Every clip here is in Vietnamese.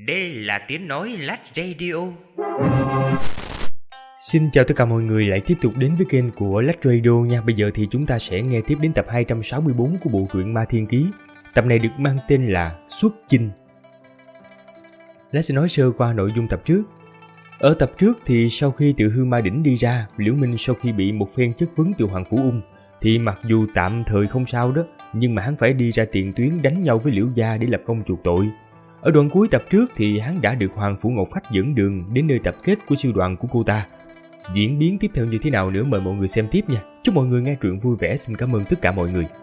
Đây là tiếng nói Lách Radio. Xin chào tất cả mọi người lại tiếp tục đến với kênh của Lách Radio nha. Bây giờ thì chúng ta sẽ nghe tiếp đến tập 264 của bộ truyện Ma Thiên Ký. Tập này được mang tên là Xuất Chinh. Lách sẽ nói sơ qua nội dung tập trước. Ở tập trước thì sau khi từ Hư Ma Đỉnh đi ra, Liễu Minh sau khi bị một phen chất vấn từ Hoàng Phủ Ung thì mặc dù tạm thời không sao đó, nhưng mà hắn phải đi ra tiền tuyến đánh nhau với Liễu gia để lập công chuộc tội. Ở đoạn cuối tập trước thì hắn đã được Hoàng Phủ Ngọc Phách dẫn đường đến nơi tập kết của sư đoàn của cô ta. Diễn biến tiếp theo như thế nào nữa mời mọi người xem tiếp nha. Chúc mọi người nghe truyện vui vẻ. Xin cảm ơn tất cả mọi người.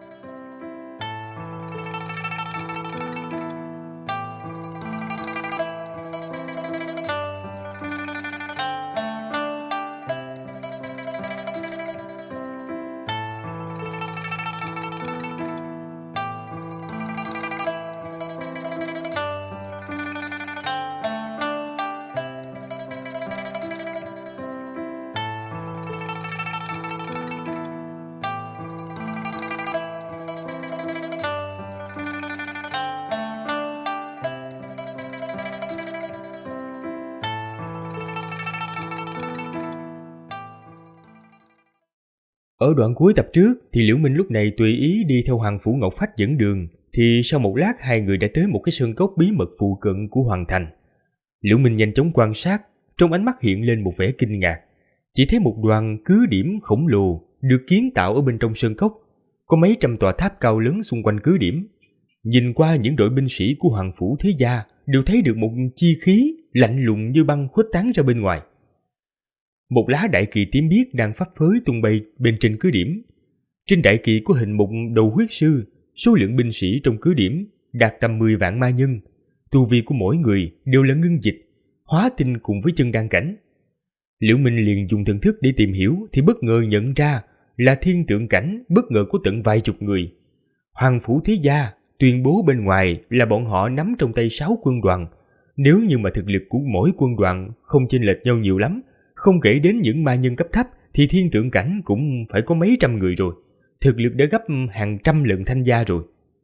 Ở đoạn cuối tập trước thì Liễu Minh lúc này tùy ý đi theo Hoàng Phủ Ngọc Phách dẫn đường, thì sau một lát hai người đã tới một cái sơn cốc bí mật phụ cận của Hoàng Thành. Liễu Minh nhanh chóng quan sát, trong ánh mắt hiện lên một vẻ kinh ngạc. Chỉ thấy một đoàn cứ điểm khổng lồ được kiến tạo ở bên trong sơn cốc, có mấy trăm tòa tháp cao lớn xung quanh cứ điểm. Nhìn qua những đội binh sĩ của Hoàng Phủ Thế Gia đều thấy được một chi khí lạnh lùng như băng khuếch tán ra bên ngoài. Một lá đại kỳ tím biếc đang phấp phới tung bay bên trên cứ điểm. Trên đại kỳ có hình một đầu huyết sư, số lượng binh sĩ trong cứ điểm đạt tầm 10 vạn ma nhân. Tu vi của mỗi người đều là ngưng dịch, hóa tinh cùng với chân đan cảnh. Liễu Minh liền dùng thần thức để tìm hiểu thì bất ngờ nhận ra là thiên tượng cảnh bất ngờ có tận vài chục người. Hoàng Phủ Thế Gia tuyên bố bên ngoài là bọn họ nắm trong tay 6 quân đoàn. Nếu như mà thực lực của mỗi quân đoàn không chênh lệch nhau nhiều lắm, không kể đến những ma nhân cấp thấp thì thiên tượng cảnh cũng phải có mấy trăm người rồi. Thực lực đã gấp hàng trăm lần Thanh Gia rồi.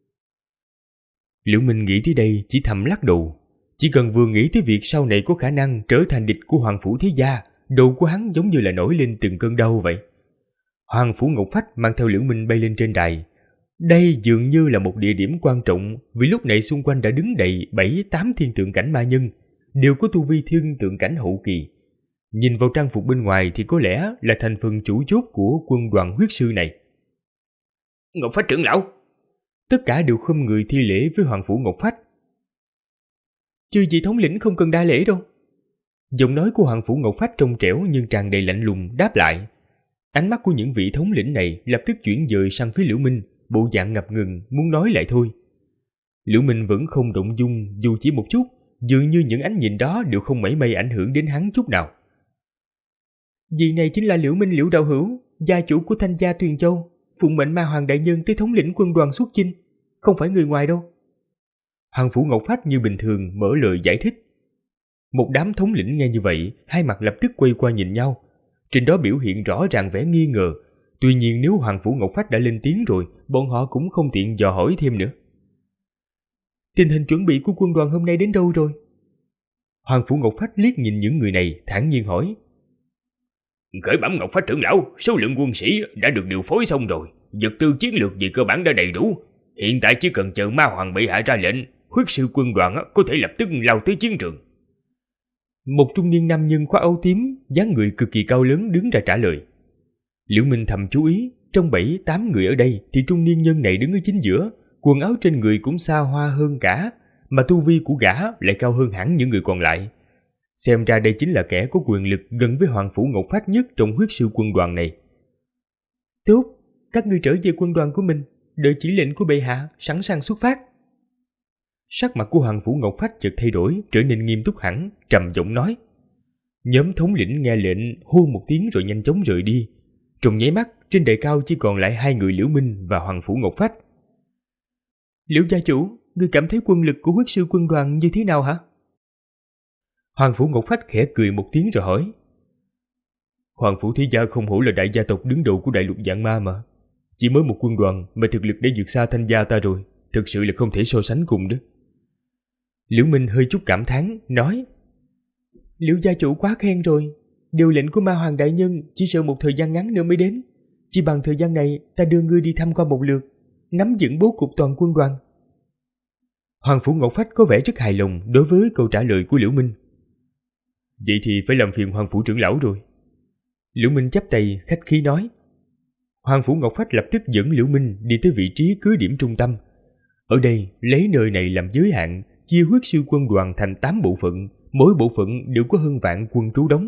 Liễu Minh nghĩ tới đây chỉ thầm lắc đầu. Chỉ cần vừa nghĩ tới việc sau này có khả năng trở thành địch của Hoàng Phủ Thế Gia, đầu của hắn giống như là nổi lên từng cơn đau vậy. Hoàng Phủ Ngọc Phách mang theo Liễu Minh bay lên trên đài. Đây dường như là một địa điểm quan trọng, vì lúc này xung quanh đã đứng đầy 7-8 thiên tượng cảnh ma nhân, đều có tu vi thiên tượng cảnh hậu kỳ. Nhìn vào trang phục bên ngoài thì có lẽ là thành phần chủ chốt của quân đoàn huyết sư này. Ngọc Phách trưởng lão. Tất cả đều khom người thi lễ với Hoàng Phủ Ngọc Phách. Chư vị thống lĩnh không cần đa lễ đâu. Giọng nói của Hoàng Phủ Ngọc Phách trong trẻo nhưng tràn đầy lạnh lùng đáp lại. Ánh mắt của những vị thống lĩnh này lập tức chuyển dời sang phía Liễu Minh, bộ dạng ngập ngừng muốn nói lại thôi. Liễu Minh vẫn không động dung dù chỉ một chút, dường như những ánh nhìn đó đều không mảy may ảnh hưởng đến hắn chút nào. Vị này chính là Liễu Minh Liễu đạo hữu, gia chủ của Thanh Gia Tuyền Châu, phụng mệnh Ma Hoàng đại nhân tới thống lĩnh quân đoàn xuất chinh, không phải người ngoài đâu. Hoàng Phủ Ngọc Phách như bình thường mở lời giải thích. Một đám thống lĩnh nghe như vậy, hai mặt lập tức quay qua nhìn nhau. Trên đó biểu hiện rõ ràng vẻ nghi ngờ. Tuy nhiên nếu Hoàng Phủ Ngọc Phách đã lên tiếng rồi, bọn họ cũng không tiện dò hỏi thêm nữa. Tình hình chuẩn bị của quân đoàn hôm nay đến đâu rồi? Hoàng Phủ Ngọc Phách liếc nhìn những người này, thản nhiên hỏi. Khởi bẩm Ngọc Phách trưởng lão, số lượng quân sĩ đã được điều phối xong rồi, vật tư chiến lược về cơ bản đã đầy đủ. Hiện tại chỉ cần chờ Ma Hoàng bệ hạ ra lệnh, huyết sư quân đoàn có thể lập tức lao tới chiến trường. Một trung niên nam nhân khoác áo tím, dáng người cực kỳ cao lớn đứng ra trả lời. Liễu Minh thầm chú ý, trong 7-8 người ở đây thì trung niên nhân này đứng ở chính giữa, quần áo trên người cũng xa hoa hơn cả, mà tu vi của gã lại cao hơn hẳn những người còn lại. Xem ra đây chính là kẻ có quyền lực gần với Hoàng Phủ Ngọc Phách nhất trong huyết sư quân đoàn này. Tốt, các ngươi trở về quân đoàn của mình, đợi chỉ lệnh của bệ hạ, sẵn sàng xuất phát. Sắc mặt của Hoàng Phủ Ngọc Phách chợt thay đổi, trở nên nghiêm túc hẳn, trầm giọng nói. Nhóm thống lĩnh nghe lệnh hô một tiếng rồi nhanh chóng rời đi. Trong nháy mắt, trên đài cao chỉ còn lại hai người Liễu Minh và Hoàng Phủ Ngọc Phách. Liễu gia chủ, ngươi cảm thấy quân lực của huyết sư quân đoàn như thế nào hả? Hoàng Phủ Ngọc Phách khẽ cười một tiếng rồi hỏi. Hoàng Phủ Thế Gia không hổ là đại gia tộc đứng đầu của đại lục Vạn Ma mà. Chỉ mới một quân đoàn mà thực lực đã vượt xa Thanh Gia ta rồi, thực sự là không thể so sánh cùng đó. Liễu Minh hơi chút cảm thán, nói: Liễu gia chủ quá khen rồi, điều lệnh của Ma Hoàng đại nhân chỉ sợ một thời gian ngắn nữa mới đến. Chỉ bằng thời gian này ta đưa ngươi đi thăm qua một lượt, nắm vững bố cục toàn quân đoàn. Hoàng Phủ Ngọc Phách có vẻ rất hài lòng đối với câu trả lời của Liễu Minh. Vậy thì phải làm phiền Hoàng Phủ trưởng lão rồi. Liễu Minh chắp tay khách khí nói. Hoàng Phủ Ngọc Phách lập tức dẫn Liễu Minh đi tới vị trí cứ điểm trung tâm. Ở đây lấy nơi này làm giới hạn, chia huyết sư quân đoàn thành 8 bộ phận, mỗi bộ phận đều có hơn vạn quân trú đóng.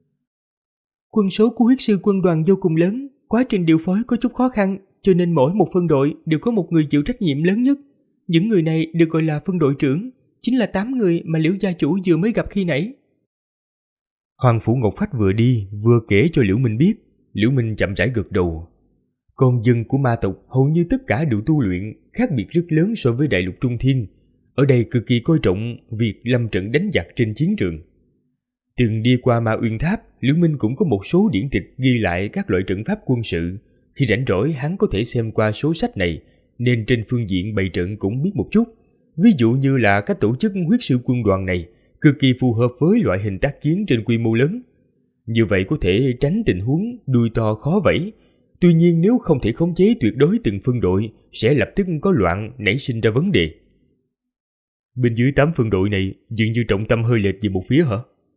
Quân số của huyết sư quân đoàn vô cùng lớn, quá trình điều phối có chút khó khăn, cho nên mỗi một phân đội đều có một người chịu trách nhiệm lớn nhất. Những người này được gọi là phân đội trưởng, chính là 8 người mà Liễu gia chủ vừa mới gặp khi nãy. Hoàng Phủ Ngọc Phách vừa đi vừa kể cho Liễu Minh biết. Liễu Minh chậm rãi gật đầu. Con dân của ma tộc hầu như tất cả đều tu luyện, khác biệt rất lớn so với đại lục Trung Thiên. Ở đây cực kỳ coi trọng việc lâm trận đánh giặc trên chiến trường. Từng đi qua Ma Uyên Tháp, Liễu Minh cũng có một số điển tịch ghi lại các loại trận pháp quân sự. Khi rảnh rỗi hắn có thể xem qua số sách này, nên trên phương diện bày trận cũng biết một chút. Ví dụ như là cách tổ chức huyết sư quân đoàn này cực kỳ phù hợp với loại hình tác chiến trên quy mô lớn. Như vậy có thể tránh tình huống đuôi to khó vẫy. Tuy nhiên nếu không thể khống chế tuyệt đối từng phân đội, sẽ lập tức có loạn nảy sinh ra vấn đề. Bên dưới 8 phân đội này dường như trọng tâm hơi lệch về một phía hả?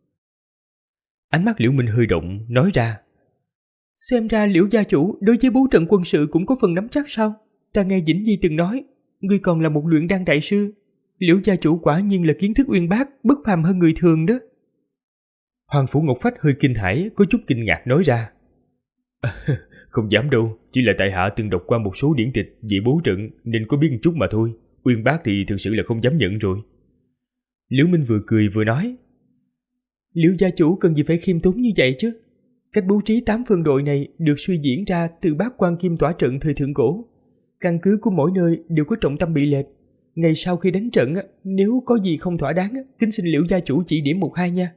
Ánh mắt Liễu Minh hơi động, nói ra. Xem ra Liễu gia chủ đối với bố trận quân sự cũng có phần nắm chắc sao? Ta nghe Vĩnh Nhi từng nói, ngươi còn là một luyện đan đại sư. Liễu gia chủ quả nhiên là kiến thức uyên bác, bất phàm hơn người thường đó. Hoàng Phủ Ngọc Phách hơi kinh hãi, có chút kinh ngạc nói ra. Không dám đâu, chỉ là tại hạ từng đọc qua một số điển tịch về bố trận nên có biết một chút mà thôi. Uyên bác thì thực sự là không dám nhận rồi. Liễu Minh vừa cười vừa nói. Liễu gia chủ cần gì phải khiêm tốn như vậy chứ? Cách bố trí 8 phân đội này được suy diễn ra từ Bát Quan Kim Tỏa trận thời thượng cổ. Căn cứ của mỗi nơi đều có trọng tâm bị lệch. Ngày sau khi đánh trận, nếu có gì không thỏa đáng, kính xin Liễu gia chủ chỉ điểm 1-2 nha.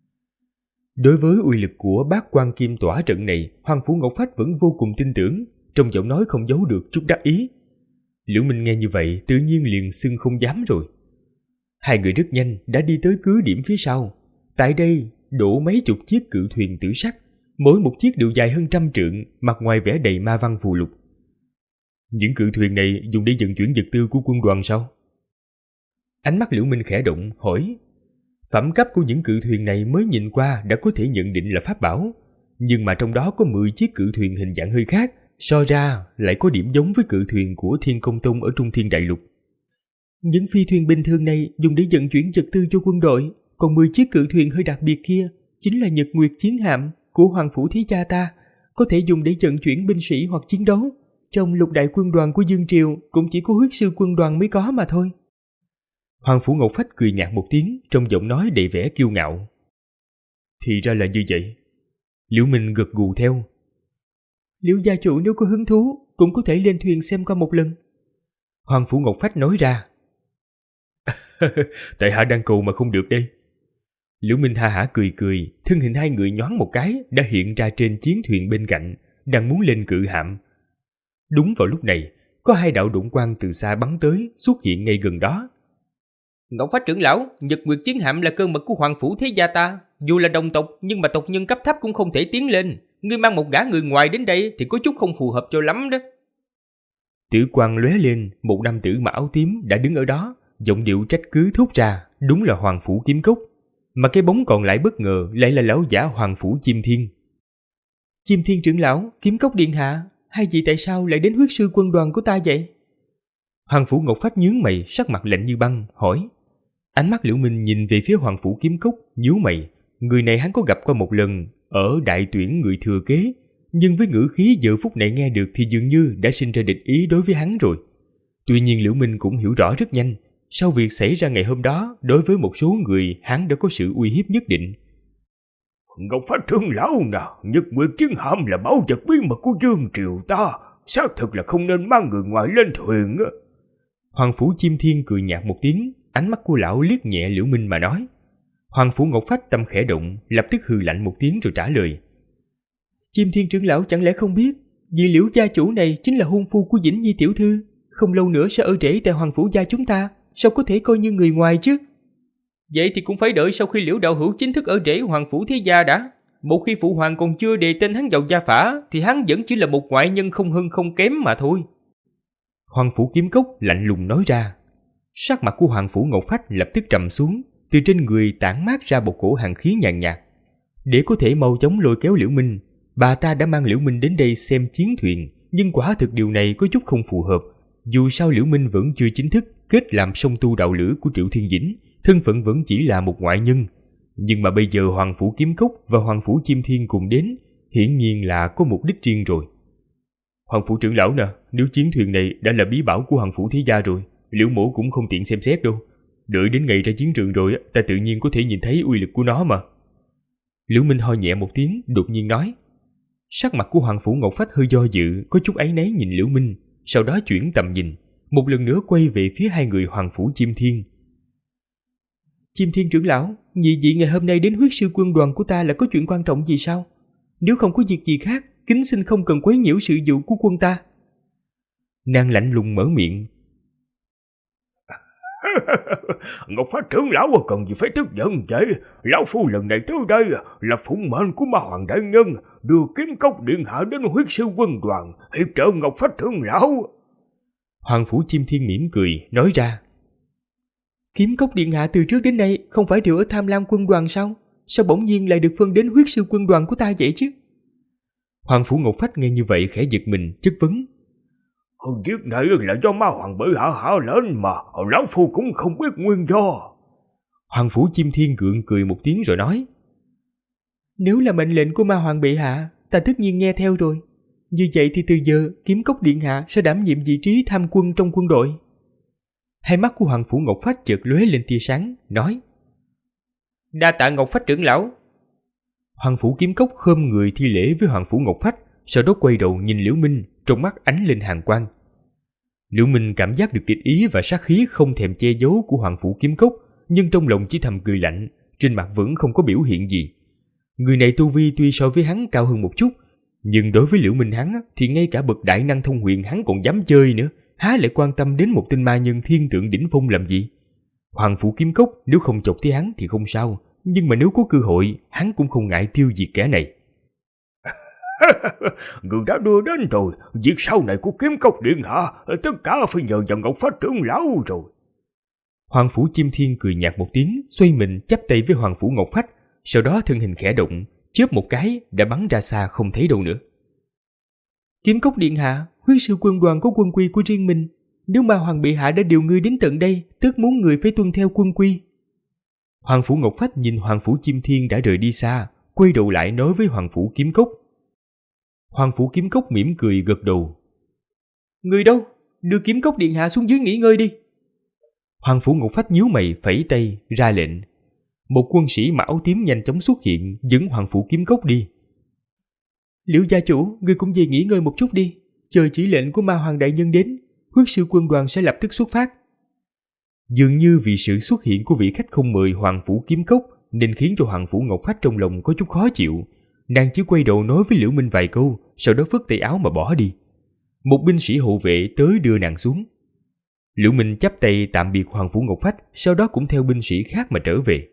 Đối với uy lực của Bát Quan Kim Tỏa trận này, Hoàng Phủ Ngọc Phách vẫn vô cùng tin tưởng, trong giọng nói không giấu được chút đắc ý. Liễu Minh nghe như vậy tự nhiên liền xưng không dám rồi. Hai người rất nhanh đã đi tới cứ điểm phía sau. Tại đây đổ mấy chục chiếc cự thuyền tử sắc, mỗi một chiếc đều dài hơn 100 trượng, mặt ngoài vẽ đầy ma văn phù lục. Những cự thuyền này dùng để vận chuyển vật tư của quân đoàn sao? Ánh mắt Liễu Minh khẽ động, hỏi. Phẩm cấp của những cự thuyền này mới nhìn qua đã có thể nhận định là pháp bảo, nhưng mà trong đó có 10 chiếc cự thuyền hình dạng hơi khác, so ra lại có điểm giống với cự thuyền của Thiên Công Tông ở Trung Thiên Đại Lục. Những phi thuyền bình thường này dùng để vận chuyển vật tư cho quân đội, còn 10 chiếc cự thuyền hơi đặc biệt kia chính là Nhật Nguyệt Chiến Hạm của Hoàng Phủ Thế Gia ta, có thể dùng để vận chuyển binh sĩ hoặc chiến đấu. Trong lục đại quân đoàn của Dương Triều cũng chỉ có huyết sư quân đoàn mới có mà thôi. Hoàng Phủ Ngọc Phách cười nhạt một tiếng, trong giọng nói đầy vẻ kiêu ngạo. Thì ra là như vậy. Liễu Minh gật gù theo. Liễu gia chủ nếu có hứng thú cũng có thể lên thuyền xem qua một lần. Hoàng Phủ Ngọc Phách nói ra. Tại hạ đang cầu mà không được đây. Liễu Minh ha hả cười cười, thân hình hai người nhoáng một cái đã hiện ra trên chiến thuyền bên cạnh, đang muốn lên cự hạm. Đúng vào lúc này, có 2 đạo đụng quang từ xa bắn tới, xuất hiện ngay gần đó. Ngọc Phách trưởng lão, Nhật Nguyệt Chiến Hạm là cơ mật của Hoàng Phủ Thế Gia ta. Dù là đồng tộc nhưng mà tộc nhân cấp thấp cũng không thể tiến lên. Ngươi mang một gã người ngoài đến đây thì có chút không phù hợp cho lắm đó. Tử quang lóe lên, một nam tử mặc áo tím đã đứng ở đó, giọng điệu trách cứ thốt ra, đúng là Hoàng Phủ Kiếm Cốc. Mà cái bóng còn lại bất ngờ lại là lão giả Hoàng Phủ Chim Thiên. Chim Thiên trưởng lão, Kiếm Cốc điện hạ, hai vị tại sao lại đến huyết sư quân đoàn của ta vậy? Hoàng Phủ Ngọc Phách nhướng mày, sắc mặt lạnh như băng, hỏi. Ánh mắt Liễu Minh nhìn về phía Hoàng Phủ Kiếm Cốc, nhíu mày. Người này hắn có gặp qua một lần ở đại tuyển người thừa kế, nhưng với ngữ khí giờ phút này nghe được thì dường như đã sinh ra địch ý đối với hắn rồi. Tuy nhiên Liễu Minh cũng hiểu rõ rất nhanh, sau việc xảy ra ngày hôm đó, đối với một số người hắn đã có sự uy hiếp nhất định. Ngọc Phách trưởng lão nào, Nhật Nguyệt Chiến Hạm là báu vật bí mật của Dương Triều ta, xác thực là không nên mang người ngoài lên thuyền. Hoàng Phủ Chim Thiên cười nhạt một tiếng, ánh mắt của lão liếc nhẹ Liễu Minh mà nói. Hoàng Phủ Ngọc Phách tâm khẽ động, lập tức hừ lạnh một tiếng rồi trả lời. Chim Thiên trưởng lão chẳng lẽ không biết, vì Liễu gia chủ này chính là hôn phu của Vĩnh Nhi tiểu thư, không lâu nữa sẽ ở rể tại Hoàng Phủ gia chúng ta, sao có thể coi như người ngoài chứ? Vậy thì cũng phải đợi sau khi Liễu đạo hữu chính thức ở rễ Hoàng phủ thế gia đã. Một khi phụ hoàng còn chưa đề tên hắn vào gia phả, thì hắn vẫn chỉ là một ngoại nhân không hơn không kém mà thôi. Hoàng phủ Kiếm Cốc lạnh lùng nói ra. Sắc mặt của Hoàng phủ Ngọc Phách lập tức trầm xuống, từ trên người tản mát ra một cổ hàn khí nhàn nhạt. Để có thể mau chóng lôi kéo Liễu Minh, bà ta đã mang Liễu Minh đến đây xem chiến thuyền, nhưng quả thực điều này có chút không phù hợp. Dù sao Liễu Minh vẫn chưa chính thức kết làm song tu đạo lữ của Triệu Thiên Dĩnh, thân phận vẫn chỉ là một ngoại nhân. Nhưng mà bây giờ Hoàng phủ Kiếm Cốc và Hoàng phủ Chim Thiên cùng đến, hiển nhiên là có mục đích riêng rồi. Hoàng phủ trưởng lão nè, nếu chiến thuyền này đã là bí bảo của Hoàng phủ thế gia rồi, Liễu mỗ cũng không tiện xem xét đâu. Đợi đến ngày ra chiến trường rồi, ta tự nhiên có thể nhìn thấy uy lực của nó mà. Liễu Minh ho nhẹ một tiếng, đột nhiên nói. Sắc mặt của Hoàng phủ Ngọc Phách hơi do dự, có chút áy náy nhìn Liễu Minh, sau đó chuyển tầm nhìn, một lần nữa quay về phía hai người Hoàng phủ Chim Thiên. Chim Thiên trưởng lão, nhị vị ngày hôm nay đến huyết sư quân đoàn của ta là có chuyện quan trọng gì sao? Nếu không có việc gì khác, kính xin không cần quấy nhiễu sự vụ của quân ta. Nàng lạnh lùng mở miệng. Ngọc Phách trưởng lão cần gì phải tức giận vậy? Lão phu lần này tới đây là phụng mệnh của Ma Hoàng đại nhân, đưa Kiếm Cốc điện hạ đến huyết sư quân đoàn hiệp trợ Ngọc Phách trưởng lão. Hoàng phủ Chim Thiên mỉm cười nói ra. Kiếm Cốc điện hạ từ trước đến nay không phải đều ở Tham Lam quân đoàn sao? Sao bỗng nhiên lại được phân đến huyết sư quân đoàn của ta vậy chứ? Hoàng phủ Ngọc Phách nghe như vậy khẽ giật mình, chất vấn. Việc này là do Ma Hoàng bệ hạ hạ lên mà, lão phu cũng không biết nguyên do. Hoàng phủ Chim Thiên gượng cười một tiếng rồi nói. Nếu là mệnh lệnh của Ma Hoàng bệ hạ, ta tất nhiên nghe theo rồi. Như vậy thì từ giờ Kiếm Cốc điện hạ sẽ đảm nhiệm vị trí tham quân trong quân đội. Hai mắt của Hoàng phủ Ngọc Phách chợt lóe lên tia sáng, nói. Đa tạ Ngọc Phách trưởng lão. Hoàng phủ Kiếm Cốc khom người thi lễ với Hoàng phủ Ngọc Phách, sau đó quay đầu nhìn Liễu Minh, trong mắt ánh lên hàn quang. Liễu Minh cảm giác được địch ý và sát khí không thèm che giấu của Hoàng phủ Kiếm Cốc, nhưng trong lòng chỉ thầm cười lạnh, trên mặt vẫn không có biểu hiện gì. Người này tu vi tuy so với hắn cao hơn một chút, nhưng đối với Liễu Minh hắn thì ngay cả bậc đại năng thông huyền hắn còn dám chơi nữa, há lại quan tâm đến một tên ma nhân thiên tượng đỉnh phong làm gì? Hoàng phủ Kiếm Cốc nếu không chọc tới hắn thì không sao, nhưng mà nếu có cơ hội, hắn cũng không ngại tiêu diệt kẻ này. Người đã đưa đến rồi, việc sau này của Kiếm Cốc điện hạ tất cả phải nhờ vào Ngọc Phách trưởng lão rồi. Hoàng phủ Chim Thiên cười nhạt một tiếng, xoay mình chắp tay với Hoàng phủ Ngọc Phách, sau đó thân hình khẽ động, chớp một cái đã bắn ra xa không thấy đâu nữa. Kiếm Cốc điện hạ, huyết sư quân đoàn có quân quy của riêng mình, nếu Ma Hoàng bệ hạ đã điều ngươi đến tận đây, tức muốn người phải tuân theo quân quy. Hoàng phủ Ngọc Phách nhìn Hoàng phủ Chim Thiên đã rời đi xa, quay đầu lại nói với Hoàng phủ Kiếm Cốc. Hoàng phủ Kiếm Cốc mỉm cười gật đầu. Người đâu? Đưa Kiếm Cốc điện hạ xuống dưới nghỉ ngơi đi. Hoàng phủ Ngọc Phách nhíu mày phẩy tay ra lệnh. Một quân sĩ mặc áo tím nhanh chóng xuất hiện, dẫn Hoàng phủ Kiếm Cốc đi. Liễu gia chủ, ngươi cũng về nghỉ ngơi một chút đi, chờ chỉ lệnh của Ma Hoàng đại nhân đến, huyết sư quân đoàn sẽ lập tức xuất phát. Dường như vì sự xuất hiện của vị khách không mời Hoàng phủ Kiếm Cốc nên khiến cho Hoàng phủ Ngọc Phách trong lòng có chút khó chịu. Nàng chỉ quay đầu nói với Liễu Minh vài câu, sau đó phất tay áo mà bỏ đi. Một binh sĩ hộ vệ tới đưa nàng xuống. Liễu Minh chắp tay tạm biệt Hoàng phủ Ngọc Phách, sau đó cũng theo binh sĩ khác mà trở về.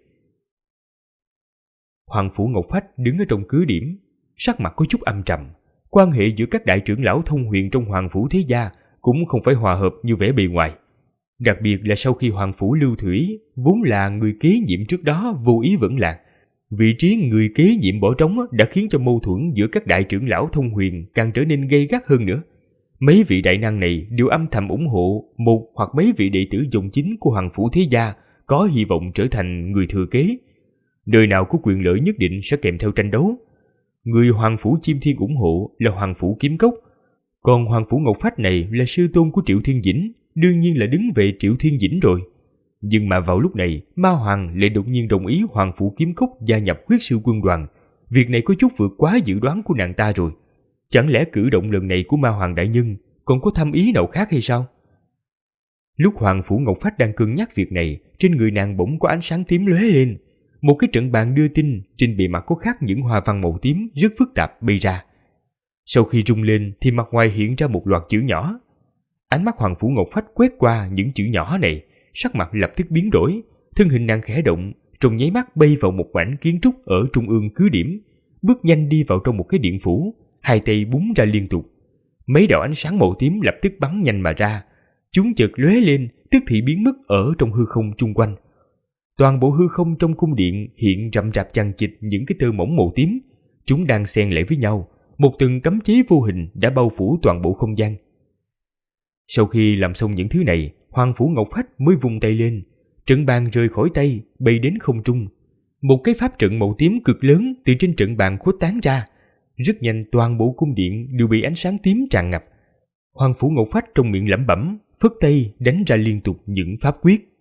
Hoàng phủ Ngọc Phách đứng ở trong cứ điểm, sắc mặt có chút âm trầm. Quan hệ giữa các đại trưởng lão thông huyền trong Hoàng phủ thế gia cũng không phải hòa hợp như vẻ bề ngoài. Đặc biệt là sau khi Hoàng phủ Lưu Thủy, vốn là người kế nhiệm trước đó vô ý vẫn lạc, vị trí người kế nhiệm bỏ trống đã khiến cho mâu thuẫn giữa các đại trưởng lão thông huyền càng trở nên gay gắt hơn nữa. Mấy vị đại năng này đều âm thầm ủng hộ một hoặc mấy vị đệ tử dòng chính của Hoàng phủ thế gia có hy vọng trở thành người thừa kế. Đời nào có quyền lợi nhất định sẽ kèm theo tranh đấu. Người Hoàng phủ Chim Thiên ủng hộ là Hoàng phủ Kiếm Cốc, còn Hoàng phủ Ngọc Phách này là sư tôn của Triệu Thiên Dĩnh, đương nhiên là đứng về Triệu Thiên Dĩnh rồi. Nhưng mà vào lúc này, Ma Hoàng lại đột nhiên đồng ý Hoàng phủ Kiếm Cốc gia nhập huyết sư quân đoàn. Việc này có chút vượt quá dự đoán của nàng ta rồi. Chẳng lẽ cử động lần này của Ma Hoàng đại nhân còn có thâm ý nào khác hay sao? Lúc Hoàng phủ Ngọc Phách đang cân nhắc việc này, trên người nàng bỗng có ánh sáng tím lóe lên. Một cái trận bàn đưa tin, trên bề mặt có khắc những hoa văn màu tím rất phức tạp bay ra. Sau khi rung lên thì mặt ngoài hiện ra một loạt chữ nhỏ. Ánh mắt Hoàng phủ Ngọc Phách quét qua những chữ nhỏ này, sắc mặt lập tức biến đổi, thân hình nàng khẽ động, trong nháy mắt bay vào một mảnh kiến trúc ở trung ương cứ điểm, bước nhanh đi vào trong một cái điện phủ, hai tay búng ra liên tục. Mấy đạo ánh sáng màu tím lập tức bắn nhanh mà ra, chúng chợt lóe lên, tức thì biến mất ở trong hư không chung quanh. Toàn bộ hư không trong cung điện hiện rậm rạp chằng chịt những cái tơ mỏng màu tím, chúng đang xen lẫn với nhau, một từng cấm chế vô hình đã bao phủ toàn bộ không gian. Sau khi làm xong những thứ này, Hoàng Phủ Ngọc Phách mới vung tay lên, trận bàn rời khỏi tay, bay đến không trung. Một cái pháp trận màu tím cực lớn từ trên trận bàn khuếch tán ra, rất nhanh toàn bộ cung điện đều bị ánh sáng tím tràn ngập. Hoàng Phủ Ngọc Phách trong miệng lẩm bẩm, phất tay đánh ra liên tục những pháp quyết.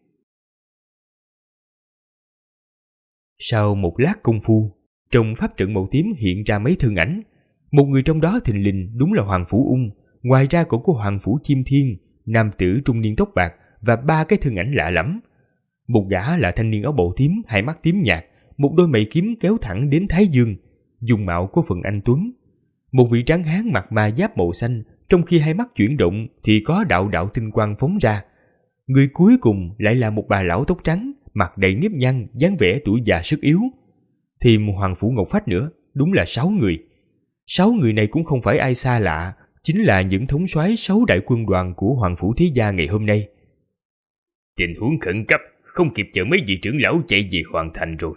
Sau một lát công phu, trong pháp trận màu tím hiện ra mấy thân ảnh. Một người trong đó thình lình đúng là Hoàng Phủ Ung, ngoài ra còn có Hoàng Phủ Chim Thiên, nam tử trung niên tóc bạc và ba cái thân ảnh lạ lẫm. Một gã là thanh niên áo bào tím, hai mắt tím nhạt, một đôi mày kiếm kéo thẳng đến thái dương, dung mạo có phần anh tuấn. Một vị tráng hán mặc ma giáp màu xanh, trong khi hai mắt chuyển động thì có đạo đạo tinh quang phóng ra. Người cuối cùng lại là một bà lão tóc trắng, mặt đầy nếp nhăn, dáng vẻ tuổi già sức yếu. Thêm Hoàng Phủ Ngọc Phách nữa, đúng là 6 người. 6 người này cũng không phải ai xa lạ, chính là những thống soái 6 đại quân đoàn của Hoàng Phủ Thế Gia ngày hôm nay. Tình huống khẩn cấp, không kịp chờ mấy vị trưởng lão chạy về hoàn thành rồi.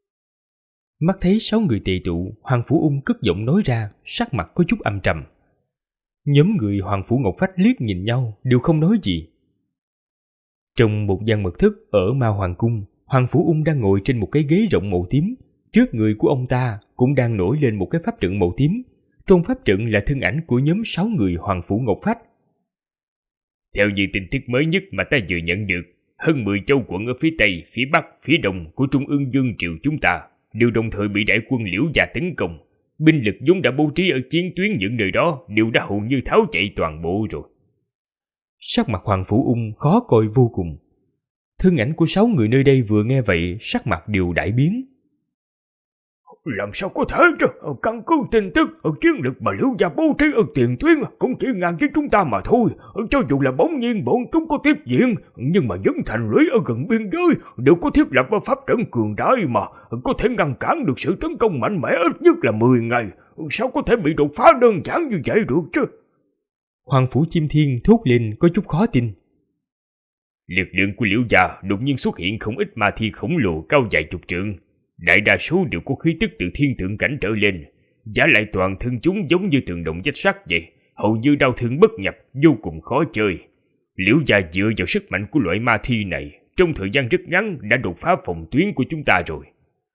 Mắt thấy 6 người tề tụ, Hoàng Phủ Ung cất giọng nói ra, sắc mặt có chút âm trầm. Nhóm người Hoàng Phủ Ngọc Phách liếc nhìn nhau, đều không nói gì. Trong một gian mật thất ở Ma Hoàng Cung, Hoàng Phủ Ung đang ngồi trên một cái ghế rộng màu tím. Trước người của ông ta cũng đang nổi lên một cái pháp trận màu tím. Trong pháp trận là thân ảnh của nhóm 6 người Hoàng Phủ Ngọc Phách. Theo như tin tức mới nhất mà ta vừa nhận được, hơn 10 châu quận ở phía Tây, phía Bắc, phía Đông của Trung ương Vương Triều chúng ta đều đồng thời bị đại quân Liễu Gia tấn công. Binh lực vốn đã bố trí ở chiến tuyến những nơi đó đều đã hầu như tháo chạy toàn bộ rồi. Sắc mặt Hoàng Phủ Ung khó coi vô cùng. Thân ảnh của 6 người nơi đây vừa nghe vậy, sắc mặt đều đại biến. Làm sao có thể chứ? Căn cứ tin tức, chiến lực mà Liễu Gia bố trí ở tiền tuyến cũng chỉ ngang với chúng ta mà thôi. Cho dù là bỗng nhiên bọn chúng có tiếp diện, nhưng mà những thành lũy ở gần biên giới đều có thiết lập pháp trận cường đại mà có thể ngăn cản được sự tấn công mạnh mẽ ít nhất là 10 ngày. Sao có thể bị đột phá đơn giản như vậy được chứ? Hoàng Phủ Chim Thiên thốt lên có chút khó tin. Lực lượng của Liễu Gia đột nhiên xuất hiện không ít ma thi khổng lồ cao vài chục trượng. Đại đa số đều có khí tức từ thiên thượng cảnh trở lên, giả lại toàn thân chúng giống như tường đồng vách sắt vậy, hầu như đau thương bất nhập, vô cùng khó chơi. Liễu Gia dựa vào sức mạnh của loại ma thi này, trong thời gian rất ngắn đã đột phá phòng tuyến của chúng ta rồi.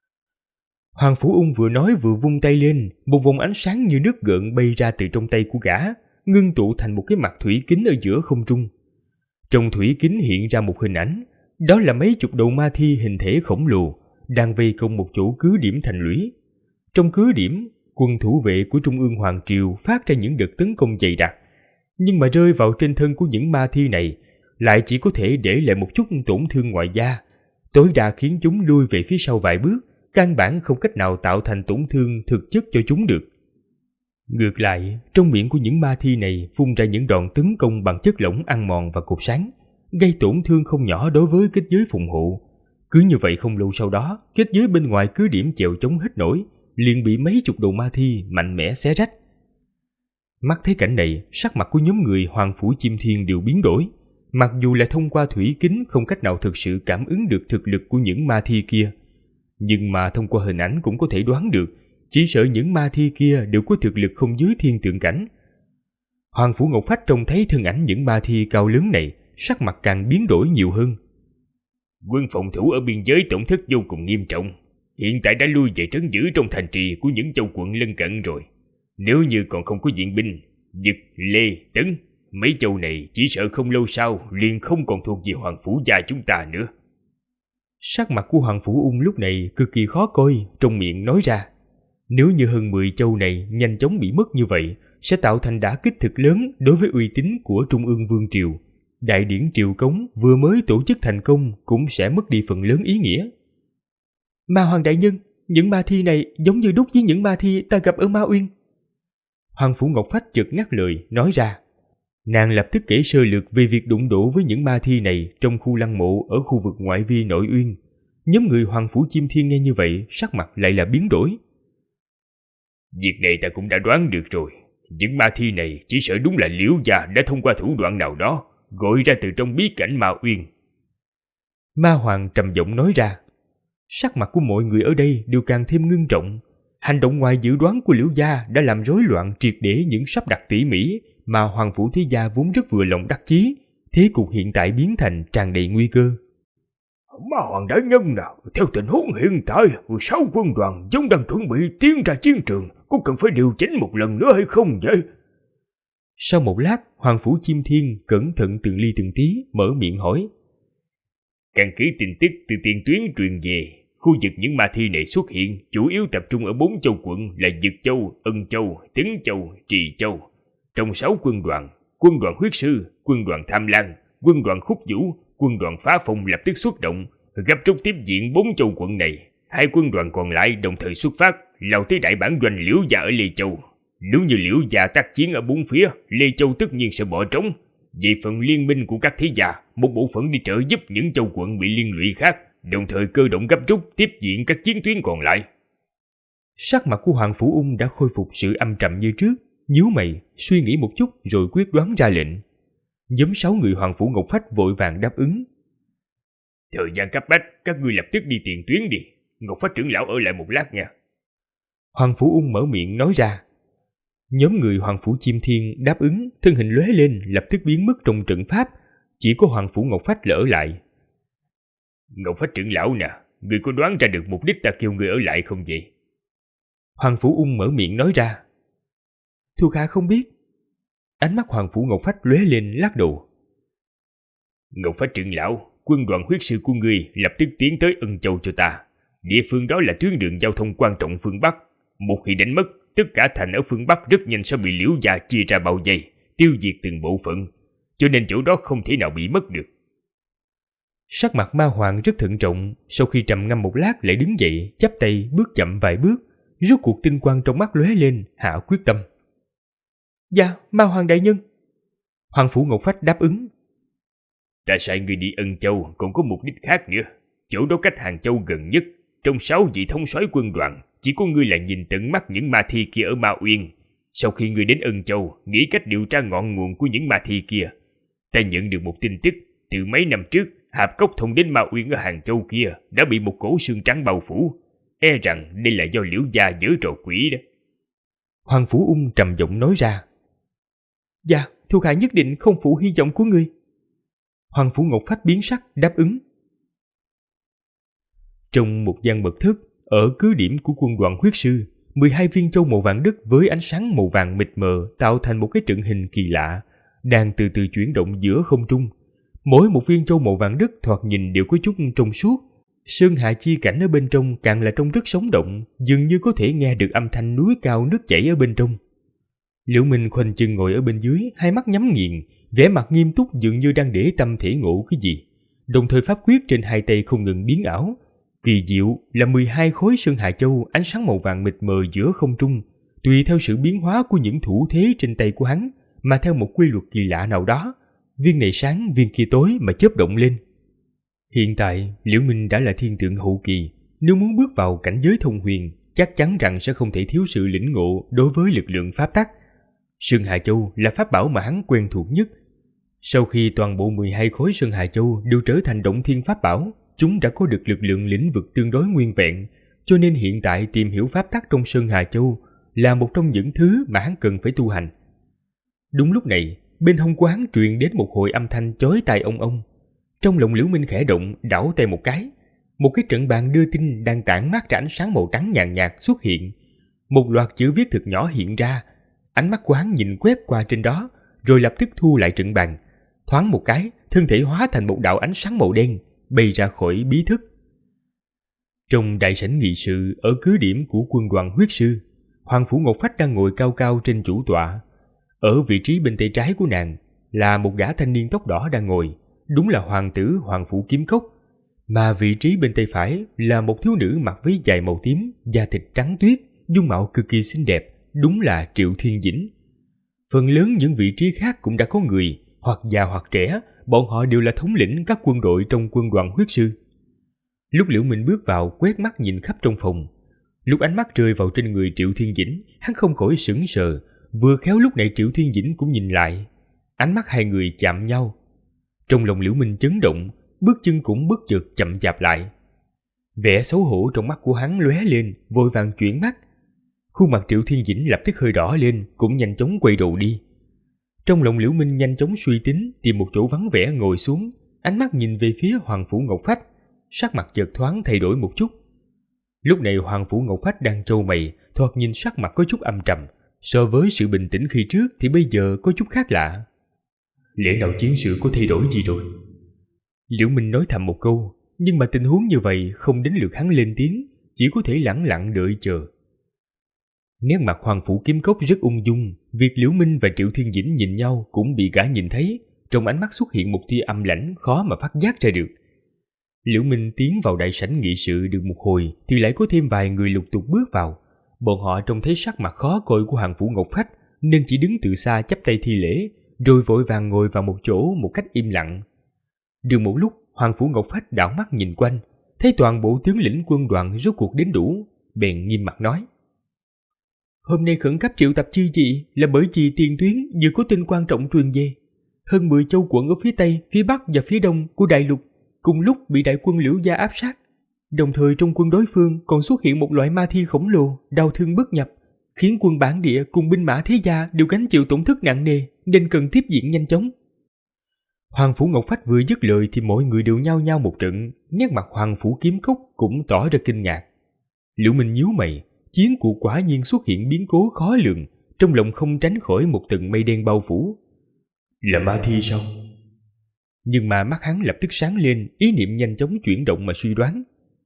Hoàng Phủ Ung vừa nói vừa vung tay lên, một vòng ánh sáng như nước gợn bay ra từ trong tay của gã, ngưng tụ thành một cái mặt thủy kính ở giữa không trung. Trong thủy kính hiện ra một hình ảnh, đó là mấy chục đầu ma thi hình thể khổng lồ đang vây công một chỗ cứ điểm thành lũy. Trong cứ điểm, quân thủ vệ của Trung ương Hoàng Triều phát ra những đợt tấn công dày đặc, nhưng mà rơi vào trên thân của những ma thi này lại chỉ có thể để lại một chút tổn thương ngoài da, tối đa khiến chúng lui về phía sau vài bước, căn bản không cách nào tạo thành tổn thương thực chất cho chúng được. Ngược lại, trong miệng của những ma thi này phun ra những đòn tấn công bằng chất lỏng ăn mòn và cột sáng, gây tổn thương không nhỏ đối với kết giới phòng hộ. Cứ như vậy không lâu sau đó, kết giới bên ngoài cứ điểm chèo chống hết nổi, liền bị mấy chục đầu ma thi mạnh mẽ xé rách. Mắt thấy cảnh này, sắc mặt của nhóm người Hoàng Phủ Chim Thiên đều biến đổi. Mặc dù là thông qua thủy kính không cách nào thực sự cảm ứng được thực lực của những ma thi kia, nhưng mà thông qua hình ảnh cũng có thể đoán được, chỉ sợ những ma thi kia đều có thực lực không dưới thiên tượng cảnh. Hoàng Phủ Ngọc Phách trông thấy thân ảnh những ma thi cao lớn này, sắc mặt càng biến đổi nhiều hơn. Quân phòng thủ ở biên giới tổn thất vô cùng nghiêm trọng, hiện tại đã lui về trấn giữ trong thành trì của những châu quận lân cận rồi. Nếu như còn không có viện binh, Dực, Lê, Tấn, mấy châu này chỉ sợ không lâu sau liền không còn thuộc về Hoàng Phủ gia chúng ta nữa. Sắc mặt của Hoàng Phủ Ung lúc này cực kỳ khó coi, trong miệng nói ra. Nếu như hơn 10 châu này nhanh chóng bị mất như vậy, sẽ tạo thành đả kích thực lớn đối với uy tín của Trung ương Vương Triều. Đại điển Triều Cống vừa mới tổ chức thành công cũng sẽ mất đi phần lớn ý nghĩa. Ma Hoàng đại nhân, những ma thi này giống như đúc với những ma thi ta gặp ở Ma Uyên. Hoàng Phủ Ngọc Phách chợt ngắt lời, nói ra. Nàng lập tức kể sơ lược về việc đụng độ với những ma thi này trong khu lăng mộ ở khu vực ngoại vi Nội Uyên. Nhóm người Hoàng Phủ Chiêm Thiên nghe như vậy, sắc mặt lại là biến đổi. Việc này ta cũng đã đoán được rồi. Những ma thi này chỉ sợ đúng là Liễu gia đã thông qua thủ đoạn nào đó gọi ra từ trong bí cảnh Ma Uyên. Ma Hoàng trầm giọng nói ra. Sắc mặt của mọi người ở đây đều càng thêm ngưng trọng. Hành động ngoài dự đoán của Liễu gia đã làm rối loạn triệt để những sắp đặt tỉ mỉ mà Hoàng Phủ Thế gia vốn rất vừa lòng đắc chí. Thế cục hiện tại biến thành tràn đầy nguy cơ. Ma Hoàng đại nhân nào, theo tình huống hiện tại, 6 quân đoàn giống đang chuẩn bị tiến ra chiến trường, có cần phải điều chỉnh một lần nữa hay không vậy? Sau một lát, Hoàng Phủ Chiêm Thiên cẩn thận từng ly từng tí mở miệng hỏi. Căn cứ tin tức từ tiền tuyến truyền về, khu vực những ma thi này xuất hiện chủ yếu tập trung ở 4 châu quận là Dực Châu, Ân Châu, Tấn Châu, Trì Châu. Trong 6 quân đoàn huyết sư, quân đoàn Tham Lang, quân đoàn Khúc Vũ, quân đoàn Phá Phong lập tức xuất động, gấp rút tiếp diện 4 châu quận này. 2 quân đoàn còn lại đồng thời xuất phát, lao tới đại bản doanh Liễu gia ở Lê Châu. Nếu như Liễu gia tác chiến ở 4 phía, Lê Châu tất nhiên sẽ bỏ trống. Về phần liên minh của các thế gia, một bộ phận đi trợ giúp những châu quận bị liên lụy khác, đồng thời cơ động gấp rút tiếp diện các chiến tuyến còn lại. Sắc mặt của Hoàng Phủ Ung đã khôi phục sự âm trầm như trước, nhíu mày, suy nghĩ một chút rồi quyết đoán ra lệnh. Nhóm 6 người Hoàng Phủ Ngọc Phách vội vàng đáp ứng. Thời gian cấp bách, các ngươi lập tức đi tiền tuyến đi. Ngọc Phách trưởng lão ở lại một lát nha. Hoàng Phủ Ung mở miệng nói ra. Nhóm người Hoàng Phủ Chiêm Thiên đáp ứng, thân hình lóe lên lập tức biến mất trong trận pháp, chỉ có Hoàng Phủ Ngọc Phách là ở lại. Ngọc Phách trưởng lão nè, ngươi có đoán ra được mục đích ta kêu ngươi ở lại không vậy? Hoàng Phủ Ung mở miệng nói ra. Thuộc hạ không biết. Ánh mắt Hoàng Phủ Ngọc Phách lóe lên lắc đầu. Ngọc Phách trưởng lão, quân đoàn huyết sư của ngươi lập tức tiến tới Ân Châu cho ta. Địa phương đó là tuyến đường giao thông quan trọng phương Bắc. Một khi đánh mất, tất cả thành ở phương Bắc rất nhanh sẽ bị Liễu gia chia ra bao vây, tiêu diệt từng bộ phận. Cho nên chỗ đó không thể nào bị mất được. Sắc mặt Ma Hoàng rất thận trọng, sau khi trầm ngâm một lát lại đứng dậy, chắp tay bước chậm vài bước, rốt cuộc tinh quang trong mắt lóe lên, hạ quyết tâm. Dạ, Ma Hoàng đại nhân. Hoàng Phủ Ngọc Phách đáp ứng. Ta sai người đi Ân Châu còn có mục đích khác nữa. Chỗ đó cách Hàng Châu gần nhất. Trong 6 vị thống soái quân đoàn, chỉ có ngươi là nhìn tận mắt những ma thi kia ở Ma Uyên. Sau khi ngươi đến Ân Châu, nghĩ cách điều tra ngọn nguồn của những ma thi kia. Ta nhận được một tin tức, từ mấy năm trước, hạp cốc thông đến Ma Uyên ở Hàng Châu kia đã bị một cổ xương trắng bao phủ. E rằng đây là do Liễu gia giở trò quỷ đó. Hoàng Phủ Ung trầm giọng nói ra. Dạ, thuộc hạ nhất định không phụ hy vọng của ngươi. Hoàng Phủ Ngọc Phách biến sắc đáp ứng. Trong một gian mật thất, ở cứ điểm của quân đoàn huyết sư, 12 viên châu màu vàng đất với ánh sáng màu vàng mịt mờ tạo thành một cái trận hình kỳ lạ, đang từ từ chuyển động giữa không trung. Mỗi một viên châu màu vàng đất thoạt nhìn đều có chút trong suốt. Sơn hạ chi cảnh ở bên trong càng là trông rất sống động, dường như có thể nghe được âm thanh núi cao nước chảy ở bên trong. Liễu Minh khoanh chân ngồi ở bên dưới, hai mắt nhắm nghiền, vẻ mặt nghiêm túc dường như đang để tâm thể ngộ cái gì. Đồng thời pháp quyết trên hai tay không ngừng biến ảo. Kỳ diệu là 12 khối sơn hạ châu ánh sáng màu vàng mịt mờ giữa không trung, tùy theo sự biến hóa của những thủ thế trên tay của hắn mà theo một quy luật kỳ lạ nào đó, viên này sáng viên kia tối mà chớp động lên. Hiện tại Liễu Minh đã là thiên tượng hậu kỳ, nếu muốn bước vào cảnh giới thông huyền, chắc chắn rằng sẽ không thể thiếu sự lĩnh ngộ đối với lực lượng pháp tắc. Sơn Hà Châu là pháp bảo mà hắn quen thuộc nhất. Sau khi toàn bộ 12 khối Sơn Hà Châu đều trở thành động thiên pháp bảo, chúng đã có được lực lượng lĩnh vực tương đối nguyên vẹn, cho nên hiện tại tìm hiểu pháp tắc trong Sơn Hà Châu là một trong những thứ mà hắn cần phải tu hành. Đúng lúc này, bên hông của hắn truyền đến một hồi âm thanh chói tai ong ong. Trong lòng Liễu Minh khẽ động, đảo tay một cái trận bàn đưa tin đang tản mát ra ánh sáng màu trắng nhàn nhạt xuất hiện. Một loạt chữ viết thật nhỏ hiện ra. Ánh mắt của hắn nhìn quét qua trên đó, rồi lập tức thu lại trận bàn. Thoáng một cái, thân thể hóa thành một đạo ánh sáng màu đen, bay ra khỏi bí thức. Trong đại sảnh nghị sự ở cứ điểm của quân đoàn huyết sư, Hoàng Phủ Ngọc Phách đang ngồi cao cao trên chủ tọa. Ở vị trí bên tay trái của nàng là một gã thanh niên tóc đỏ đang ngồi, đúng là hoàng tử Hoàng Phủ Kiếm Cốc. Mà vị trí bên tay phải là một thiếu nữ mặc váy dài màu tím, da thịt trắng tuyết, dung mạo cực kỳ xinh đẹp, đúng là Triệu Thiên Dĩnh. Phần lớn những vị trí khác cũng đã có người, hoặc già hoặc trẻ, bọn họ đều là thống lĩnh các quân đội trong quân đoàn huyết sư. Lúc Liễu Minh bước vào quét mắt nhìn khắp trong phòng, lúc ánh mắt rơi vào trên người Triệu Thiên Dĩnh, hắn không khỏi sững sờ. Vừa khéo lúc này Triệu Thiên Dĩnh cũng nhìn lại, ánh mắt hai người chạm nhau. Trong lòng Liễu Minh chấn động, bước chân cũng bất chợt chậm chạp lại. Vẻ xấu hổ trong mắt của hắn lóe lên, vội vàng chuyển mắt. Khuôn mặt Triệu Thiên Dĩnh lập tức hơi đỏ lên, cũng nhanh chóng quay đầu đi. Trong lòng Liễu Minh nhanh chóng suy tính, tìm một chỗ vắng vẻ ngồi xuống, ánh mắt nhìn về phía Hoàng Phủ Ngọc Phách, sắc mặt chợt thoáng thay đổi một chút. Lúc này Hoàng Phủ Ngọc Phách đang chau mày, thoạt nhìn sắc mặt có chút âm trầm, so với sự bình tĩnh khi trước thì bây giờ có chút khác lạ. Lẽ nào chiến sự có thay đổi gì rồi? Liễu Minh nói thầm một câu, nhưng mà tình huống như vậy không đến lượt hắn lên tiếng, chỉ có thể lẳng lặng đợi chờ. Nét mặt Hoàng Phủ Kiếm Cốc rất ung dung, việc Liễu Minh và Triệu Thiên Dĩnh nhìn nhau cũng bị gã nhìn thấy, trong ánh mắt xuất hiện một tia âm lãnh khó mà phát giác ra được. Liễu Minh tiến vào đại sảnh nghị sự được một hồi thì lại có thêm vài người lục tục bước vào. Bọn họ trông thấy sắc mặt khó coi của Hoàng Phủ Ngọc Phách nên chỉ đứng từ xa chắp tay thi lễ, rồi vội vàng ngồi vào một chỗ một cách im lặng. Được một lúc, Hoàng Phủ Ngọc Phách đảo mắt nhìn quanh, thấy toàn bộ tướng lĩnh quân đoàn rốt cuộc đến đủ, bèn nghiêm mặt nói: Hôm nay khẩn cấp triệu tập chư vị là bởi vì tiền tuyến vừa có tin quan trọng truyền về. Hơn 10 châu quận ở phía Tây, phía Bắc và phía Đông của đại lục cùng lúc bị đại quân Liễu gia áp sát. Đồng thời trong quân đối phương còn xuất hiện một loại ma thi khổng lồ, đau thương bất nhập, khiến quân bản địa cùng binh mã thế gia đều gánh chịu tổn thất nặng nề, nên cần tiếp viện nhanh chóng. Hoàng Phủ Ngọc Phách vừa dứt lời thì mọi người đều nhao nhao một trận, nét mặt Hoàng Phủ Kiếm Cốc cũng tỏ ra kinh ngạc. Liễu Minh nhíu mày, chiến cuộc quả nhiên xuất hiện biến cố khó lường, trong lòng không tránh khỏi một tầng mây đen bao phủ. Là ma thi sao? Nhưng mà mắt hắn lập tức sáng lên, ý niệm nhanh chóng chuyển động mà suy đoán.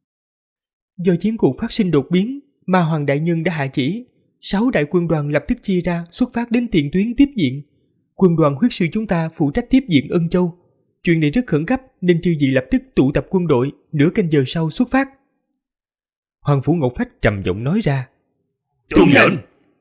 Do chiến cuộc phát sinh đột biến, Ma Hoàng đại nhân đã hạ chỉ, 6 đại quân đoàn lập tức chia ra xuất phát đến tiền tuyến tiếp viện. Quân đoàn huyết sư chúng ta phụ trách tiếp viện Ân Châu. Chuyện này rất khẩn cấp nên chư vị lập tức tụ tập quân đội, nửa canh giờ sau xuất phát. Hoàng Phủ Ngọc Phách trầm giọng nói ra. Tuân lệnh.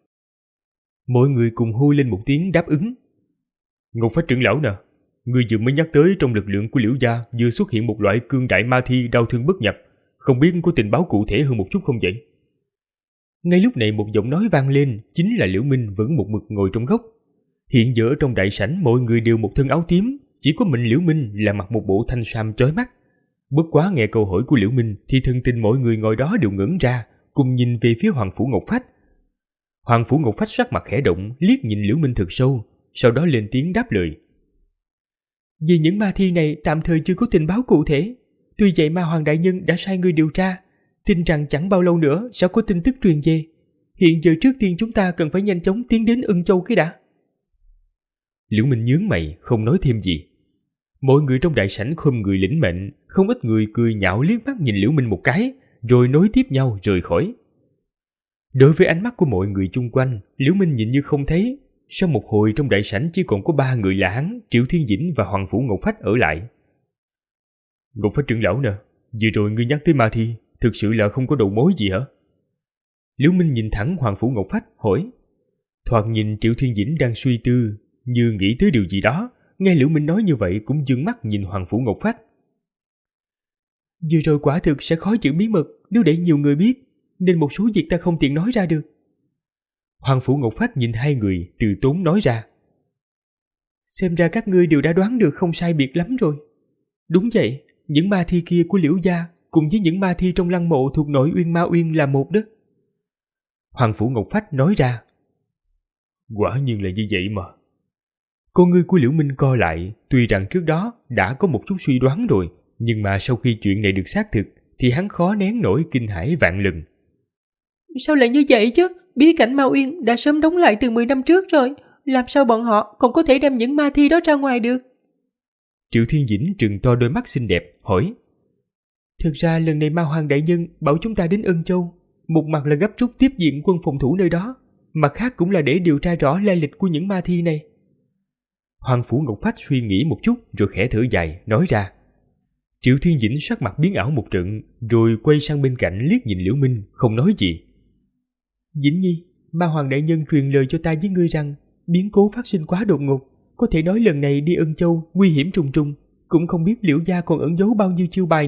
Mọi người cùng hô lên một tiếng đáp ứng. Ngọc Phách trưởng lão nè, người vừa mới nhắc tới trong lực lượng của Liễu gia vừa xuất hiện một loại cương đại ma thi đau thương bất nhập, không biết có tình báo cụ thể hơn một chút không vậy? Ngay lúc này một giọng nói vang lên, chính là Liễu Minh vẫn một mực ngồi trong góc. Hiện giờ trong đại sảnh mọi người đều một thân áo tím, chỉ có mình Liễu Minh là mặc một bộ thanh sam chói mắt. Bất quá nghe câu hỏi của Liễu Minh thì thân tình mọi người ngồi đó đều ngẩn ra, cùng nhìn về phía Hoàng Phủ Ngọc Phách. Hoàng Phủ Ngọc Phách sắc mặt khẽ động, liếc nhìn Liễu Minh thật sâu, sau đó lên tiếng đáp lời. Vì những ma thi này tạm thời chưa có tình báo cụ thể, tuy vậy Ma Hoàng đại nhân đã sai người điều tra, tin rằng chẳng bao lâu nữa sẽ có tin tức truyền về. Hiện giờ trước tiên chúng ta cần phải nhanh chóng tiến đến Ân Châu cái đã. Liễu Minh nhướng mày, không nói thêm gì. Mọi người trong đại sảnh khom người lĩnh mệnh, không ít người cười nhạo liếc mắt nhìn Liễu Minh một cái, rồi nối tiếp nhau rời khỏi. Đối với ánh mắt của mọi người chung quanh, Liễu Minh nhìn như không thấy. Sau một hồi trong đại sảnh chỉ còn có 3 người là hắn, Triệu Thiên Dĩnh và Hoàng Phủ Ngọc Phách ở lại. Ngọc Phách trưởng lão nè, vừa rồi ngươi nhắc tới ma thi, thực sự là không có đầu mối gì hả? Liễu Minh nhìn thẳng Hoàng Phủ Ngọc Phách hỏi. Thoạt nhìn Triệu Thiên Dĩnh đang suy tư, như nghĩ tới điều gì đó, nghe Liễu Minh nói như vậy cũng dương mắt nhìn Hoàng Phủ Ngọc Phách. Vừa rồi quả thực sẽ khó giữ bí mật nếu để nhiều người biết, nên một số việc ta không tiện nói ra được. Hoàng Phủ Ngọc Phách nhìn hai người từ tốn nói ra. Xem ra các ngươi đều đã đoán được không sai biệt lắm rồi. Đúng vậy, những ma thi kia của Liễu gia cùng với những ma thi trong lăng mộ thuộc nội Uyên Ma Uyên là một đó. Hoàng Phủ Ngọc Phách nói ra. Quả nhiên là như vậy mà. Con ngươi của Liễu Minh co lại, tuy rằng trước đó đã có một chút suy đoán rồi, nhưng mà sau khi chuyện này được xác thực thì hắn khó nén nổi kinh hãi vạn lần. Sao lại như vậy chứ? Bí cảnh Ma Uyên đã sớm đóng lại từ 10 năm trước rồi, làm sao bọn họ còn có thể đem những ma thi đó ra ngoài được? Triệu Thiên Dĩnh trừng to đôi mắt xinh đẹp, hỏi. Thực ra lần này Ma Hoàng đại nhân bảo chúng ta đến Ân Châu, một mặt là gấp rút tiếp viện quân phòng thủ nơi đó, mặt khác cũng là để điều tra rõ lai lịch của những ma thi này. Hoàng Phủ Ngọc Phách suy nghĩ một chút rồi khẽ thở dài, nói ra. Triệu Thiên Dĩnh sắc mặt biến ảo một trận, rồi quay sang bên cạnh liếc nhìn Liễu Minh, không nói gì. Dĩnh nhi, Ma Hoàng đại nhân truyền lời cho ta với ngươi rằng biến cố phát sinh quá đột ngột, có thể nói lần này đi Ân Châu nguy hiểm trùng trùng, cũng không biết Liễu gia còn ẩn giấu bao nhiêu chiêu bài nữa.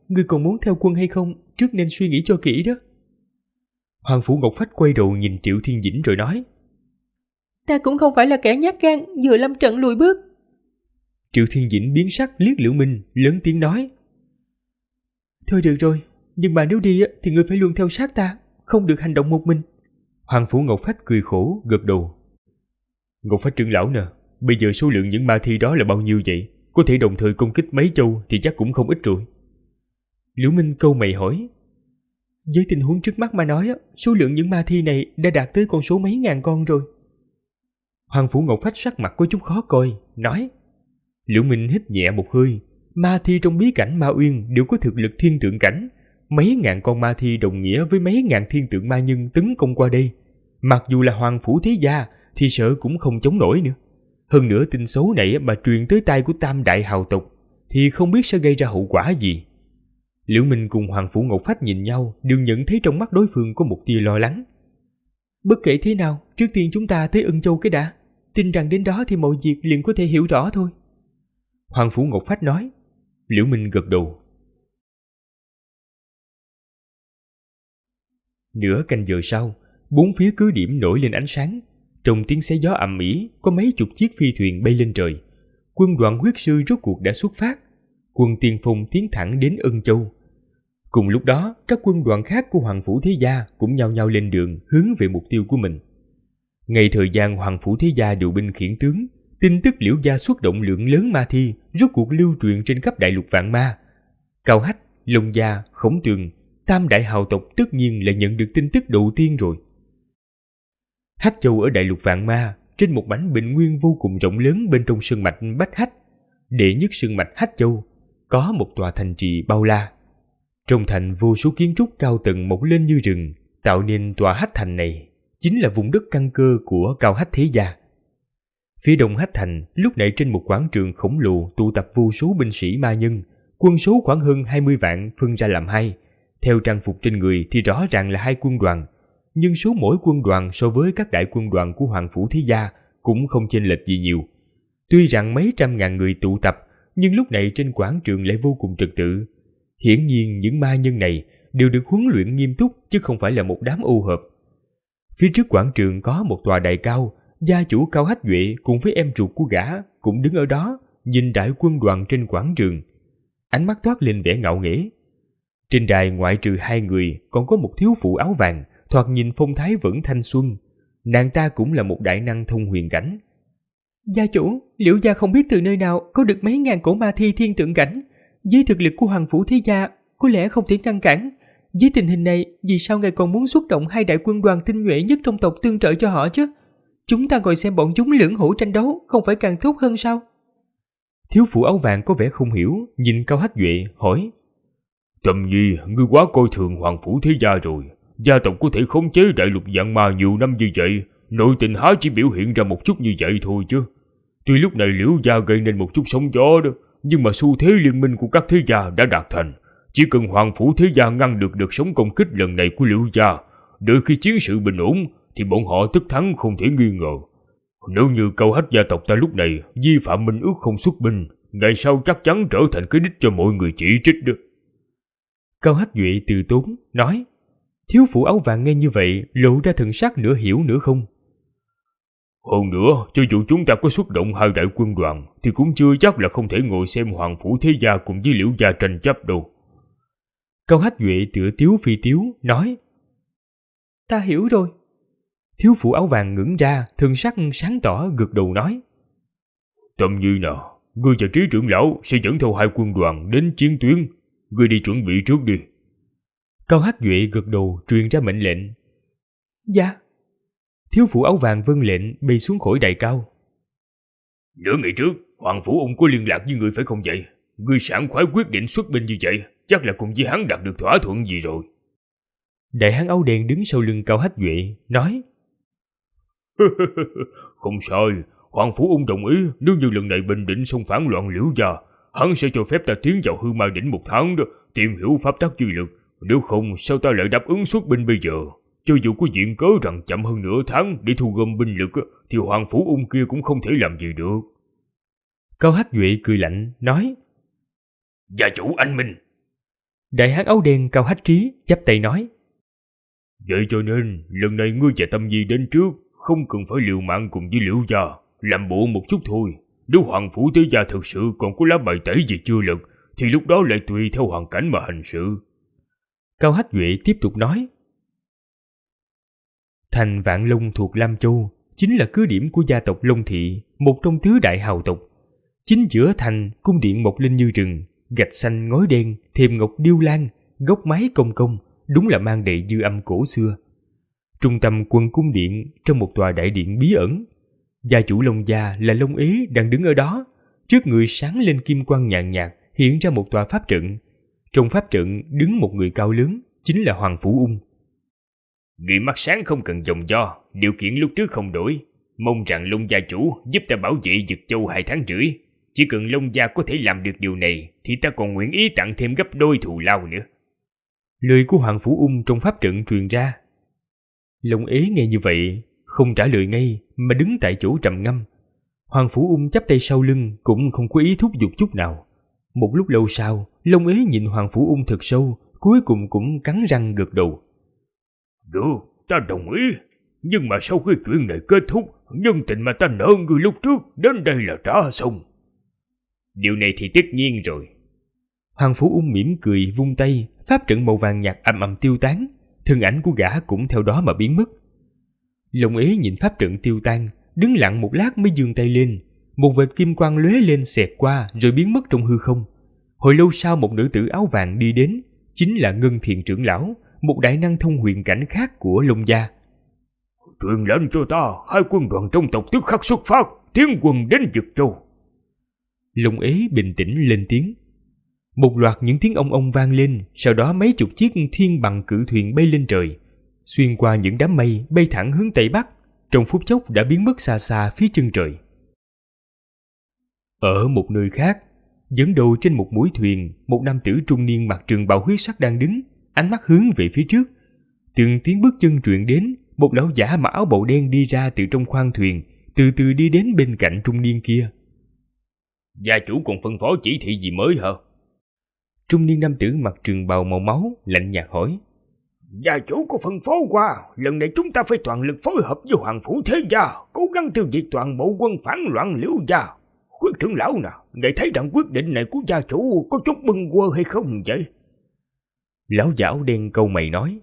ngươi còn muốn theo quân hay không, trước nên suy nghĩ cho kỹ đó. Hoàng Phủ Ngọc Phách quay đầu nhìn Triệu Thiên Dĩnh rồi nói: Ta cũng không phải là kẻ nhát gan, vừa lâm trận lùi bước. Triệu Thiên Dĩnh biến sắc liếc Liễu Minh, lớn tiếng nói: Thôi được rồi, nhưng mà nếu đi thì ngươi phải luôn theo sát ta, không được hành động một mình. Hoàng Phủ Ngọc Phách cười khổ, gật đầu. Ngọc Phách trưởng lão nè, bây giờ số lượng những ma thi đó là bao nhiêu vậy? Có thể đồng thời công kích mấy châu thì chắc cũng không ít rồi. Liễu Minh câu mày hỏi: Với tình huống trước mắt mà nói, số lượng những ma thi này đã đạt tới con số mấy ngàn con rồi. Hoàng Phủ Ngọc Phách sắc mặt có chút khó coi, nói. Liễu Minh hít nhẹ một hơi. Ma thi trong bí cảnh Ma Uyên đều có thực lực thiên tượng cảnh. Mấy ngàn con ma thi đồng nghĩa với mấy ngàn thiên tượng ma nhân tấn công qua đây. Mặc dù là Hoàng Phủ Thế Gia thì sợ cũng không chống nổi nữa. Hơn nữa tin xấu này mà truyền tới tai của Tam Đại Hào tộc thì không biết sẽ gây ra hậu quả gì. Liễu Minh cùng Hoàng Phủ Ngọc Phách nhìn nhau, đều nhận thấy trong mắt đối phương có một tia lo lắng. Bất kể thế nào, trước tiên chúng ta tới Ân Châu cái đã. Tin rằng đến đó thì mọi việc liền có thể hiểu rõ thôi. Hoàng Phủ Ngọc Phách nói. Liễu Minh gật đầu. Nửa canh giờ sau, bốn phía cứ điểm nổi lên ánh sáng. Trong tiếng xé gió ầm ĩ, có mấy chục chiếc phi thuyền bay lên trời. Quân đoàn huyết sư rốt cuộc đã xuất phát. Quân tiên phong tiến thẳng đến Ân Châu. Cùng lúc đó, các quân đoàn khác của Hoàng Phủ Thế Gia cũng nhao nhao lên đường hướng về mục tiêu của mình. Ngay thời gian Hoàng Phủ Thế Gia điều binh khiển tướng, tin tức Liễu gia xuất động lượng lớn ma thi rốt cuộc lưu truyền trên khắp đại lục vạn ma. Cao Hách, Long Gia, Khổng Tường, Tam Đại Hào tộc tất nhiên là nhận được tin tức đầu tiên rồi. Hách Châu ở đại lục vạn ma, trên một mảnh bình nguyên vô cùng rộng lớn bên trong sơn mạch Bách Hách, đệ nhất sơn mạch Hách Châu, có một tòa thành trì bao la. Trong thành vô số kiến trúc cao tầng mọc lên như rừng, tạo nên tòa Hách Thành này chính là vùng đất căn cơ của Cao Hách Thế Gia. Phía đông Hách Thành, lúc này trên một quảng trường khổng lồ tụ tập vô số binh sĩ ma nhân, quân số khoảng hơn 20 vạn phân ra làm hai. Theo trang phục trên người thì rõ ràng là hai quân đoàn, nhưng số mỗi quân đoàn so với các đại quân đoàn của Hoàng Phủ Thế Gia cũng không chênh lệch gì nhiều. Tuy rằng mấy trăm ngàn người tụ tập, nhưng lúc này trên quảng trường lại vô cùng trật tự. Hiển nhiên những ma nhân này đều được huấn luyện nghiêm túc chứ không phải là một đám ô hợp. Phía trước quảng trường có một tòa đài cao, gia chủ Cao Hách Duệ cùng với em ruột của gã cũng đứng ở đó, nhìn đại quân đoàn trên quảng trường. Ánh mắt toát lên vẻ ngạo nghễ. Trên đài ngoại trừ hai người, còn có một thiếu phụ áo vàng, thoạt nhìn phong thái vẫn thanh xuân. Nàng ta cũng là một đại năng thông huyền cảnh. Gia chủ, Liễu gia không biết từ nơi nào có được mấy ngàn cổ ma thi thiên tượng cảnh. Với thực lực của Hoàng Phủ Thế Gia, có lẽ không thể ngăn cản. Với tình hình này, vì sao ngài còn muốn xuất động hai đại quân đoàn tinh nhuệ nhất trong tộc tương trợ cho họ chứ? Chúng ta ngồi xem bọn chúng lưỡng hổ tranh đấu, không phải càng tốt hơn sao? Thiếu phụ áo vàng có vẻ không hiểu, nhìn Cao Hách Duệ, hỏi. Trầm Nhi, ngươi quá coi thường Hoàng Phủ Thế Gia rồi. Gia tộc có thể khống chế đại lục vạn ma nhiều năm như vậy, nội tình há chỉ biểu hiện ra một chút như vậy thôi chứ. Tuy lúc này Liễu gia gây nên một chút sóng gió đó, nhưng mà xu thế liên minh của các thế gia đã đạt thành. Chỉ cần Hoàng Phủ Thế Gia ngăn được đợt sóng công kích lần này của Liễu gia, đợi khi chiến sự bình ổn thì bọn họ tất thắng không thể nghi ngờ. Nếu như Cao Hách gia tộc ta lúc này vi phạm minh ước không xuất binh, ngày sau chắc chắn trở thành cái đích cho mọi người chỉ trích đó. Cao Hách Duệ từ tốn nói. Thiếu phụ áo vàng nghe như vậy lộ ra thần sắc nửa hiểu nửa không. Hơn nữa, cho dù chúng ta có xuất động hai đại quân đoàn thì cũng chưa chắc là không thể ngồi xem Hoàng Phủ Thế Gia cùng với Liễu gia tranh chấp đâu. Cao Hách Duệ tựa tiếu phi tiếu nói. Ta hiểu rồi. Thiếu phụ áo vàng ngẩng ra, thần sắc sáng tỏ gật đầu nói. Trầm Nhi nào, ngươi và Trí trưởng lão sẽ dẫn theo hai quân đoàn đến chiến tuyến. Ngươi đi chuẩn bị trước đi. Cao Hách Duệ gật đầu truyền ra mệnh lệnh. Dạ. Thiếu phụ áo vàng vâng lệnh bay xuống khỏi đài cao. Nửa ngày trước, Hoàng Phủ Ung có liên lạc với ngươi phải không vậy? Ngươi sảng khoái quyết định xuất binh như vậy, chắc là cùng với hắn đạt được thỏa thuận gì rồi. Đại hán áo đen đứng sau lưng Cao Hách Duệ nói. Không sai, Hoàng Phủ Ung đồng ý nếu như lần này Bình Định xông phản loạn Liễu gia, hắn sẽ cho phép ta tiến vào Hư Ma Đỉnh một tháng đó, tìm hiểu pháp tắc duy lực. Nếu không, sao ta lại đáp ứng xuất binh bây giờ? Cho dù có viện cớ rằng chậm hơn nửa tháng để thu gom binh lực, thì Hoàng Phủ Ung kia cũng không thể làm gì được. Cao Hách Duệ cười lạnh, nói. Gia chủ anh minh. Đại hán áo đen Cao Hách Trí chắp tay nói: Vậy cho nên lần này ngươi và Tâm Nhi đến trước, không cần phải liều mạng cùng với Liễu gia, làm bộ một chút thôi. Nếu Hoàng Phủ Thế Gia thực sự còn có lá bài tẩy gì chưa lật, thì lúc đó lại tùy theo hoàn cảnh mà hành sự. Cao Hách Duệ tiếp tục nói: Thành Vạn Long thuộc Lam Châu chính là cứ điểm của gia tộc Long Thị, một trong tứ đại hào tộc. Chính giữa thành cung điện mọc lên như rừng, gạch xanh ngói đen, thềm ngọc điêu lan, góc mái cong cong, đúng là mang đầy dư âm cổ xưa. Trung tâm quần cung điện trong một tòa đại điện bí ẩn. Gia chủ Long gia là Long Ế đang đứng ở đó, trước người sáng lên kim quang nhàn nhạt, hiện ra một tòa pháp trận. Trong pháp trận đứng một người cao lớn, chính là Hoàng Phủ Ung. Người mắt sáng không cần dòng do, điều kiện lúc trước không đổi. Mong rằng Long gia chủ giúp ta bảo vệ Dực Châu 2 tháng rưỡi. Chỉ cần Long gia có thể làm được điều này, thì ta còn nguyện ý tặng thêm gấp đôi thù lao nữa. Lời của Hoàng Phủ Ung trong pháp trận truyền ra. Long Ế nghe như vậy, không trả lời ngay mà đứng tại chỗ trầm ngâm. Hoàng Phủ Ung chắp tay sau lưng cũng không có ý thúc giục chút nào. Một lúc lâu sau, Long Ế nhìn Hoàng Phủ Ung thật sâu, cuối cùng cũng cắn răng gật đầu. Được, ta đồng ý. Nhưng mà sau khi chuyện này kết thúc, nhân tình mà ta nợ người lúc trước đến đây là trả xong. Điều này thì tất nhiên rồi. Hoàng Phủ Ung mỉm cười vung tay, pháp trận màu vàng nhạt ầm ầm tiêu tán, thân ảnh của gã cũng theo đó mà biến mất. Long Ế nhìn pháp trận tiêu tan, đứng lặng một lát mới giương tay lên, một vệt kim quang lóe lên xẹt qua rồi biến mất trong hư không. Hồi lâu sau một nữ tử áo vàng đi đến, chính là Ngân Thiện trưởng lão, một đại năng thông huyền cảnh khác của Long gia. Truyền lệnh cho ta, 2 quân đoàn trong tộc tức khắc xuất phát, tiến quân đến Dực Châu. Long Ế bình tĩnh lên tiếng. Một loạt những tiếng ong ong vang lên, sau đó mấy chục chiếc thiên bằng cự thuyền bay lên trời, xuyên qua những đám mây bay thẳng hướng tây bắc, trong phút chốc đã biến mất xa xa phía chân trời. Ở một nơi khác, dẫn đầu trên một mũi thuyền, một nam tử trung niên mặc trường bào huyết sắc đang đứng, ánh mắt hướng về phía trước. Từng tiếng bước chân truyền đến, một lão giả mặc áo bào đen đi ra từ trong khoang thuyền, từ từ đi đến bên cạnh trung niên kia. Gia chủ còn phân phó chỉ thị gì mới hả? Trung niên nam tử mặc trường bào màu máu lạnh nhạt hỏi. Gia chủ có phân phó qua, lần này chúng ta phải toàn lực phối hợp với Hoàng Phủ Thế Gia, cố gắng tiêu diệt toàn bộ quân phản loạn Liễu gia. Khuyết trưởng lão nào, ngài thấy rằng quyết định này của gia chủ có chút bâng quơ hay không vậy? Lão giả áo đen câu mày nói.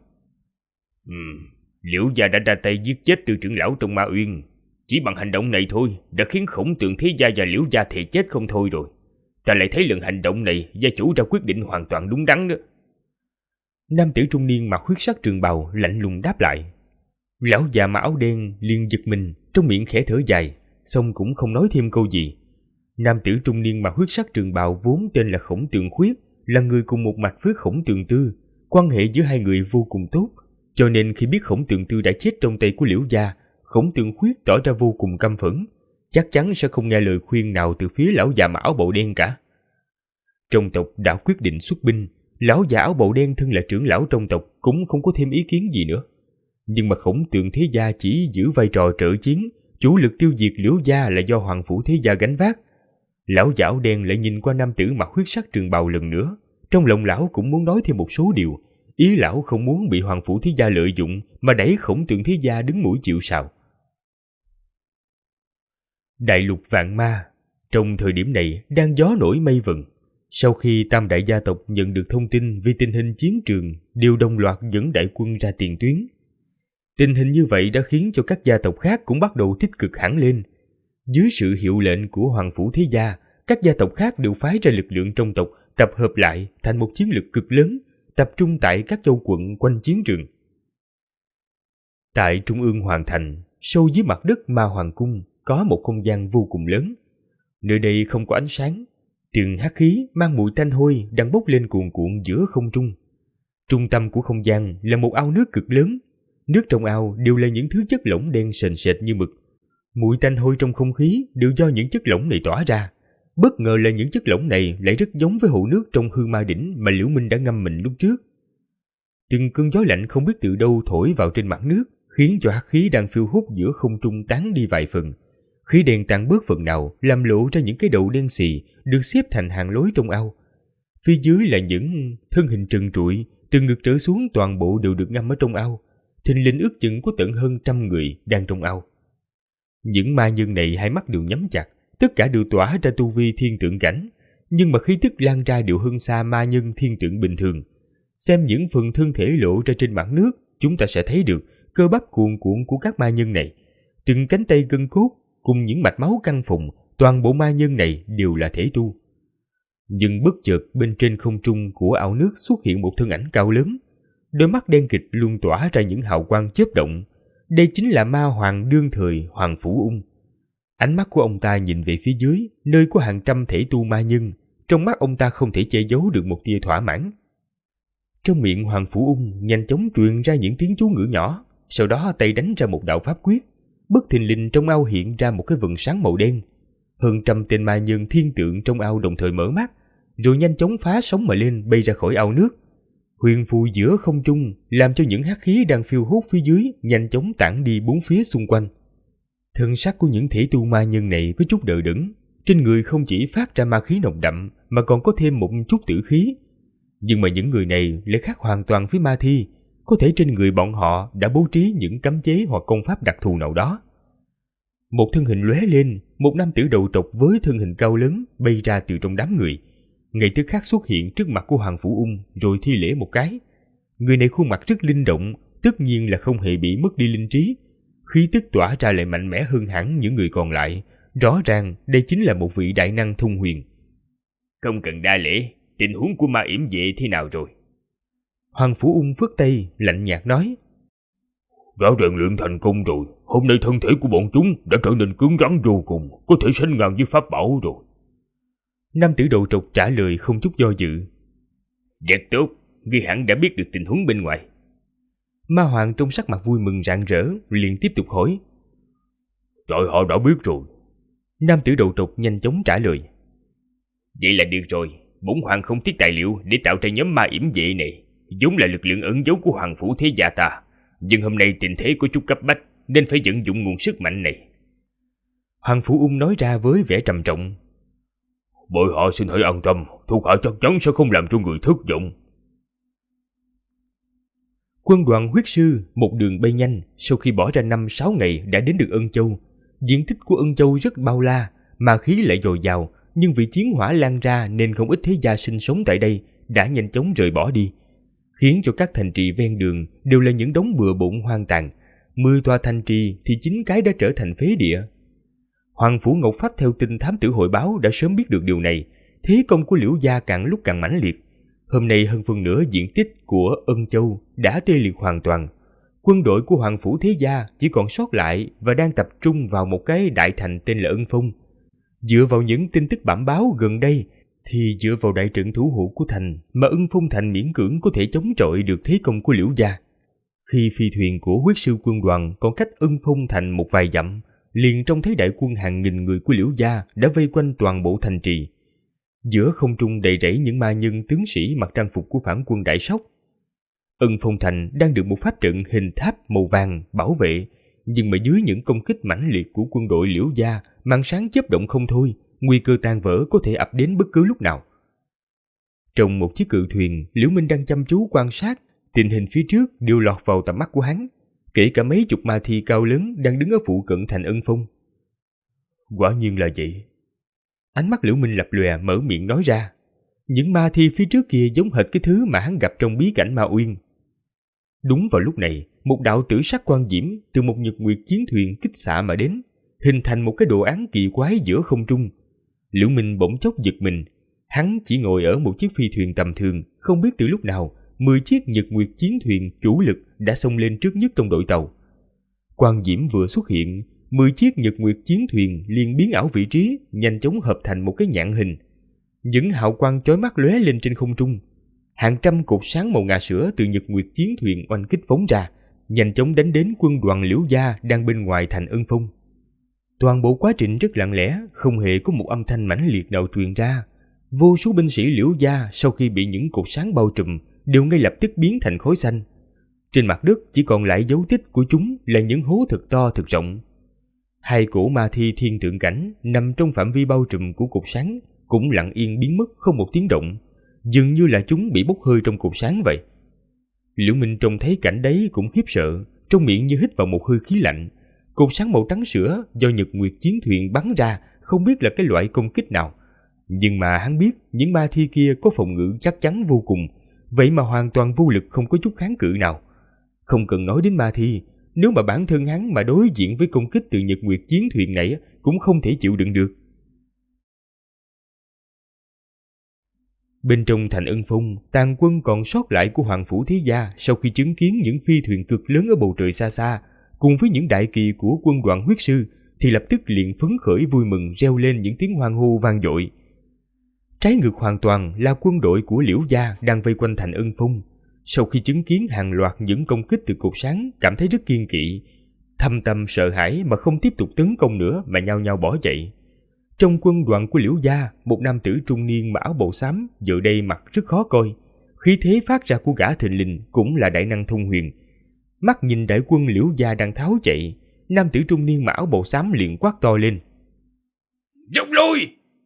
Liễu gia đã ra tay giết chết Tư trưởng lão trong Ma Uyên. Chỉ bằng hành động này thôi đã khiến Khổng Tường Thế Gia và Liễu gia thề chết không thôi rồi. Ta lại thấy lần hành động này gia chủ ra quyết định hoàn toàn đúng đắn đó. Nam tử trung niên mặc huyết sắc trường bào lạnh lùng đáp lại. Lão già mặc áo đen liền giật mình, trong miệng khẽ thở dài, xong cũng không nói thêm câu gì. Nam tử trung niên mặc huyết sắc trường bào vốn tên là Khổng Tường Khuyết, là người cùng một mạch với Khổng Tường Tư, quan hệ giữa hai người vô cùng tốt, cho nên khi biết Khổng Tường Tư đã chết trong tay của Liễu gia, Khổng Tường Khuyết tỏ ra vô cùng căm phẫn, chắc chắn sẽ không nghe lời khuyên nào từ phía lão già mặc áo bào đen cả. Trong tộc đã quyết định xuất binh, lão già áo bào đen thân là trưởng lão trong tộc cũng không có thêm ý kiến gì nữa. Nhưng mà Khổng Tường Thế Gia chỉ giữ vai trò trợ chiến, chủ lực tiêu diệt Liễu gia là do Hoàng Phủ Thế Gia gánh vác. Lão già áo đen lại nhìn qua nam tử mặc huyết sắc trường bào lần nữa, trong lòng lão cũng muốn nói thêm một số điều, ý lão không muốn bị Hoàng Phủ Thế Gia lợi dụng mà đẩy Khổng Tường Thế Gia đứng mũi chịu sào. Đại lục vạn ma trong thời điểm này đang gió nổi mây vần. Sau khi tam đại gia tộc nhận được thông tin về tình hình chiến trường, đều đồng loạt dẫn đại quân ra tiền tuyến. Tình hình như vậy đã khiến cho các gia tộc khác cũng bắt đầu tích cực hẳn lên. Dưới sự hiệu lệnh của Hoàng Phủ Thế Gia, các gia tộc khác đều phái ra lực lượng trong tộc tập hợp lại thành một chiến lực cực lớn, tập trung tại các châu quận quanh chiến trường. Tại trung ương hoàng thành, sâu dưới mặt đất Ma Hoàng Cung, có một không gian vô cùng lớn. Nơi đây không có ánh sáng, từng hắc khí mang mùi tanh hôi đang bốc lên cuồn cuộn giữa không trung. Trung tâm của không gian là một ao nước cực lớn, nước trong ao đều là những thứ chất lỏng đen sền sệt như mực. Mùi tanh hôi trong không khí đều do những chất lỏng này tỏa ra. Bất ngờ là những chất lỏng này lại rất giống với hồ nước trong Hư Ma Đỉnh mà Liễu Minh đã ngâm mình lúc trước. Từng cơn gió lạnh không biết từ đâu thổi vào trên mặt nước, khiến cho hắc khí đang phiêu hút giữa không trung tán đi vài phần. Khí đen tan bớt phần nào, làm lộ ra những cái đầu đen xì được xếp thành hàng lối trong ao. Phía dưới là những thân hình trần trụi, từ ngực trở xuống toàn bộ đều được ngâm ở trong ao. Thình lình ước chừng có tận hơn 100 người đang trong ao. Những ma nhân này hai mắt đều nhắm chặt, tất cả đều tỏa ra tu vi thiên tượng cảnh, nhưng mà khí tức lan ra đều hơn xa ma nhân thiên tượng bình thường. Xem những phần thân thể lộ ra trên mặt nước, chúng ta sẽ thấy được cơ bắp cuồn cuộn của các ma nhân này. Từng cánh tay gân cốt cùng những mạch máu căng phồng, toàn bộ ma nhân này đều là thể tu. Nhưng bất chợt bên trên không trung của ao nước xuất hiện một thân ảnh cao lớn, đôi mắt đen kịt luôn tỏa ra những hào quang chớp động. Đây chính là ma hoàng đương thời Hoàng Phủ Ung. Ánh mắt của ông ta nhìn về phía dưới, nơi có hàng trăm thể tu ma nhân. Trong mắt ông ta không thể che giấu được một tia thỏa mãn. Trong miệng Hoàng Phủ Ung nhanh chóng truyền ra những tiếng chú ngữ nhỏ, sau đó tay đánh ra một đạo pháp quyết. Bất thình lình trong ao hiện ra một cái vầng sáng màu đen. Hơn 100 tên ma nhân thiên tượng trong ao đồng thời mở mắt, rồi nhanh chóng phá sóng mà lên bay ra khỏi ao nước. Huyền phù giữa không trung làm cho những hắc khí đang phiêu hốt phía dưới nhanh chóng tản đi bốn phía xung quanh. Thân sắc của những thể tu ma nhân này có chút đờ đẫn, trên người không chỉ phát ra ma khí nồng đậm mà còn có thêm một chút tử khí. Nhưng mà những người này lại khác hoàn toàn với ma thi, có thể trên người bọn họ đã bố trí những cấm chế hoặc công pháp đặc thù nào đó. Một thân hình lóe lên, một nam tử đầu trọc với thân hình cao lớn bay ra từ trong đám người. Ngay tức khắc xuất hiện trước mặt của Hoàng Phủ Ung rồi thi lễ một cái. Người này khuôn mặt rất linh động, tất nhiên là không hề bị mất đi linh trí. Khí tức tỏa ra lại mạnh mẽ hơn hẳn những người còn lại. Rõ ràng đây chính là một vị đại năng thông huyền. Không cần đa lễ, tình huống của ma yểm vệ thế nào rồi? Hoàng Phủ Ung phất tay, lạnh nhạt nói. Đã rèn luyện thành công rồi, hôm nay thân thể của bọn chúng đã trở nên cứng rắn vô cùng, có thể sánh ngang với pháp bảo rồi. Nam tử đầu trọc trả lời không chút do dự. Rất tốt, ngươi hẳn đã biết được tình huống bên ngoài. Ma hoàng trong sắc mặt vui mừng rạng rỡ, liền tiếp tục hỏi. Tại họ đã biết rồi. Nam tử đầu trọc nhanh chóng trả lời. Vậy là được rồi, bổn hoàng không tiếc tài liệu để tạo ra nhóm ma yểm vệ này, vốn là lực lượng ẩn giấu của hoàng phủ thế gia ta. Nhưng hôm nay tình thế có chút cấp bách, nên phải vận dụng nguồn sức mạnh này. Hoàng Phủ Ung nói ra với vẻ trầm trọng. Bọn họ xin hãy an tâm, thuộc hạ chắc chắn sẽ không làm cho người thất vọng. Quân đoàn huyết sư một đường bay nhanh, sau khi bỏ ra 5-6 ngày đã đến được Ân Châu. Diện tích của Ân Châu rất bao la, mà khí lại dồi dào, nhưng vì chiến hỏa lan ra nên không ít thế gia sinh sống tại đây đã nhanh chóng rời bỏ đi, khiến cho các thành trì ven đường đều là những đống bừa bộn hoang tàn. 10 tòa thành trì thì 9 cái đã trở thành phế địa. Hoàng Phủ Ngọc Phách theo tin thám tử hội báo đã sớm biết được điều này, thế công của Liễu gia càng lúc càng mãnh liệt. Hôm nay hơn phân nửa diện tích của Ân Châu đã tê liệt hoàn toàn. Quân đội của Hoàng Phủ thế gia chỉ còn sót lại và đang tập trung vào một cái đại thành tên là Ân Phong. Dựa vào những tin tức bẩm báo gần đây thì dựa vào đại trận thủ hộ của thành mà Ân Phong thành miễn cưỡng có thể chống chọi được thế công của Liễu gia. Khi phi thuyền của huyết sư quân đoàn còn cách Ân Phong thành một vài dặm, liền trông thấy đại quân hàng nghìn người của Liễu gia đã vây quanh toàn bộ thành trì. Giữa không trung đầy rẫy những ma nhân tướng sĩ mặc trang phục của phản quân Đại Sóc. Ân Phong thành đang được một pháp trận hình tháp màu vàng bảo vệ, nhưng mà dưới những công kích mãnh liệt của quân đội Liễu gia, màn sáng chớp động không thôi, nguy cơ tan vỡ có thể ập đến bất cứ lúc nào. Trong một chiếc cự thuyền, Liễu Minh đang chăm chú quan sát, tình hình phía trước đều lọt vào tầm mắt của hắn, kể cả mấy chục ma thi cao lớn đang đứng ở phụ cận thành Ân Phong. Quả nhiên là vậy. Ánh mắt Liễu Minh lập lòe, mở miệng nói ra. Những ma thi phía trước kia giống hệt cái thứ mà hắn gặp trong bí cảnh Ma Uyên. Đúng vào lúc này, một đạo tử sắc quang diễm từ một nhật nguyệt chiến thuyền kích xạ mà đến, hình thành một cái đồ án kỳ quái giữa không trung. Liễu Minh bỗng chốc giật mình. Hắn chỉ ngồi ở một chiếc phi thuyền tầm thường, không biết từ lúc nào 10 chiếc nhật nguyệt chiến thuyền chủ lực đã xông lên trước nhất trong đội tàu. Quang diễm vừa xuất hiện, 10 chiếc nhật nguyệt chiến thuyền liền biến ảo vị trí, nhanh chóng hợp thành một cái nhạn hình. Những hào quang chói mắt lóe lên trên không trung. Hàng trăm cột sáng màu ngà sữa từ nhật nguyệt chiến thuyền oanh kích phóng ra, nhanh chóng đánh đến quân đoàn Liễu gia đang bên ngoài thành Ân Phong. Toàn bộ quá trình rất lặng lẽ, không hề có một âm thanh mãnh liệt nào truyền ra. Vô số binh sĩ Liễu gia sau khi bị những cột sáng bao trùm đều ngay lập tức biến thành khói xanh. Trên mặt đất chỉ còn lại dấu tích của chúng là những hố thật to thật rộng. Hai cổ ma thi thiên tượng cảnh nằm trong phạm vi bao trùm của cột sáng cũng lặng yên biến mất không một tiếng động. dường như là chúng bị bốc hơi trong cột sáng vậy. Liễu Minh trông thấy cảnh đấy cũng khiếp sợ, trong miệng như hít vào một hơi khí lạnh. Cột sáng màu trắng sữa do Nhật Nguyệt chiến thuyền bắn ra không biết là cái loại công kích nào. Nhưng mà hắn biết những ma thi kia có phòng ngự chắc chắn vô cùng, vậy mà hoàn toàn vô lực, không có chút kháng cự nào. Không cần nói đến ma thi, nếu mà bản thân hắn mà đối diện với công kích từ Nhật Nguyệt chiến thuyền này cũng không thể chịu đựng được. Bên trong thành Ân Phong, tàn quân còn sót lại của Hoàng Phủ Thế Gia sau khi chứng kiến những phi thuyền cực lớn ở bầu trời xa xa, cùng với những đại kỳ của quân đoàn huyết sư, thì lập tức liền phấn khởi vui mừng reo lên những tiếng hoan hô vang dội. Trái ngược hoàn toàn là quân đội của Liễu Gia đang vây quanh thành Ân Phong. Sau khi chứng kiến hàng loạt những công kích từ cột sáng, cảm thấy rất kiêng kỵ, thâm tâm sợ hãi mà không tiếp tục tấn công nữa mà nhao nhao bỏ chạy. Trong quân đoàn của Liễu Gia, một nam tử trung niên mặc áo bào xám giờ đây mặt rất khó coi. Khí thế phát ra của gã thình lình cũng là đại năng thông huyền. Mắt nhìn đại quân Liễu Gia đang tháo chạy, nam tử trung niên mặc áo bào xám liền quát to lên: rút lui!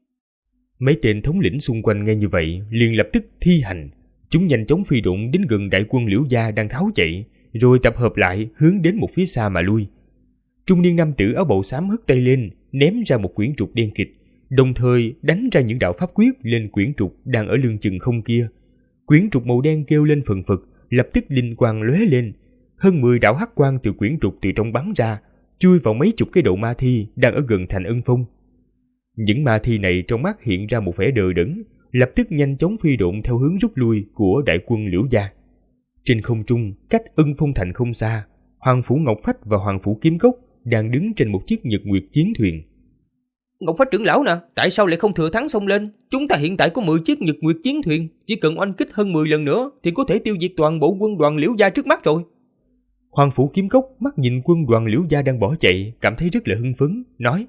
Mấy tên thống lĩnh xung quanh nghe như vậy liền lập tức thi hành. Chúng nhanh chóng phi độn đến gần đại quân Liễu Gia đang tháo chạy, rồi tập hợp lại hướng đến một phía xa mà lui. Trung niên nam tử áo bào xám hất tay lên, ném ra một quyển trục đen kịt, đồng thời đánh ra những đạo pháp quyết lên quyển trục đang ở lưng chừng không kia. Quyển trục màu đen kêu lên phần phật, lập tức linh quang lóe lên. Hơn 10 đạo hắc quang từ quyển trục từ trong bắn ra, chui vào mấy chục cái đầu ma thi đang ở gần thành Ân Phong. Những ma thi này trong mắt hiện ra một vẻ đờ đẫn, lập tức nhanh chóng phi độn theo hướng rút lui của đại quân Liễu Gia. Trên không trung, cách Ân Phong thành không xa, Hoàng Phủ Ngọc Phách và Hoàng Phủ Kiếm Cốc đang đứng trên một chiếc Nhật Nguyệt chiến thuyền. Ngọc Phách trưởng lão nè, tại sao lại không thừa thắng xông lên? Chúng ta hiện tại có 10 chiếc Nhật Nguyệt chiến thuyền, chỉ cần oanh kích hơn 10 lần nữa thì có thể tiêu diệt toàn bộ quân đoàn Liễu Gia trước mắt rồi. Hoàng Phủ Kiếm Cốc mắt nhìn quân đoàn Liễu Gia đang bỏ chạy, cảm thấy rất là hưng phấn, nói: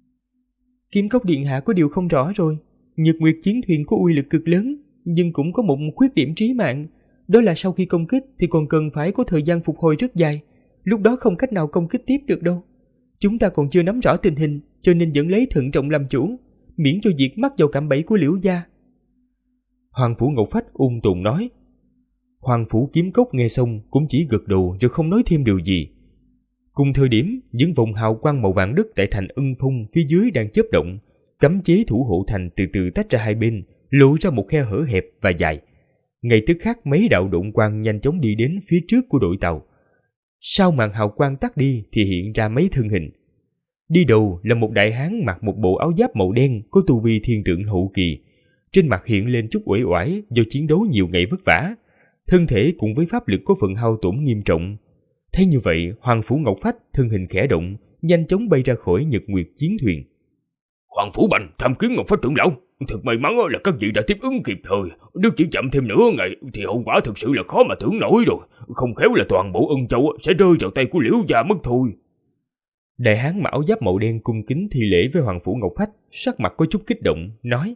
Kiếm Cốc điện hạ có điều không rõ rồi. Nhật Nguyệt chiến thuyền có uy lực cực lớn, nhưng cũng có một khuyết điểm trí mạng, đó là sau khi công kích thì còn cần phải có thời gian phục hồi rất dài, lúc đó không cách nào công kích tiếp được đâu. Chúng ta còn chưa nắm rõ tình hình, cho nên vẫn lấy thận trọng làm chủ, miễn cho việc mắc vào cạm bẫy của Liễu Gia. Hoàng Phủ Ngọc Phách ung tồn nói. Hoàng Phủ Kiếm Cốc nghe xong cũng chỉ gật đầu rồi không nói thêm điều gì. Cùng thời điểm, những vòng hào quang màu vàng đất tại thành Ân Phong phía dưới đang chớp động, cấm chế thủ hộ thành từ từ tách ra hai bên, lộ ra một khe hở hẹp và dài. Ngay tức khắc mấy đạo độn quang nhanh chóng đi đến phía trước của đội tàu. Sau màn hào quang tắt đi thì hiện ra mấy thân hình. Đi đầu là một đại hán mặc một bộ áo giáp màu đen có tu vi thiên tượng hậu kỳ. Trên mặt hiện lên chút uể oải do chiến đấu nhiều ngày vất vả. Thân thể cùng với pháp lực có phần hao tổn nghiêm trọng. Thấy như vậy, Hoàng Phủ Ngọc Phách thân hình khẽ động, nhanh chóng bay ra khỏi Nhật Nguyệt chiến thuyền. Hoàng Phủ Bành tham kiến Ngọc Phách trưởng lão. Thật may mắn là các vị đã tiếp ứng kịp thời. Nếu chỉ chậm thêm nửa ngày thì hậu quả thực sự là khó mà tưởng nổi rồi. Không khéo là toàn bộ Ân Châu sẽ rơi vào tay của Liễu Gia mất thôi. Đại hán mặc áo giáp màu đen cung kính thi lễ với Hoàng Phủ Ngọc Phách, sắc mặt có chút kích động, nói: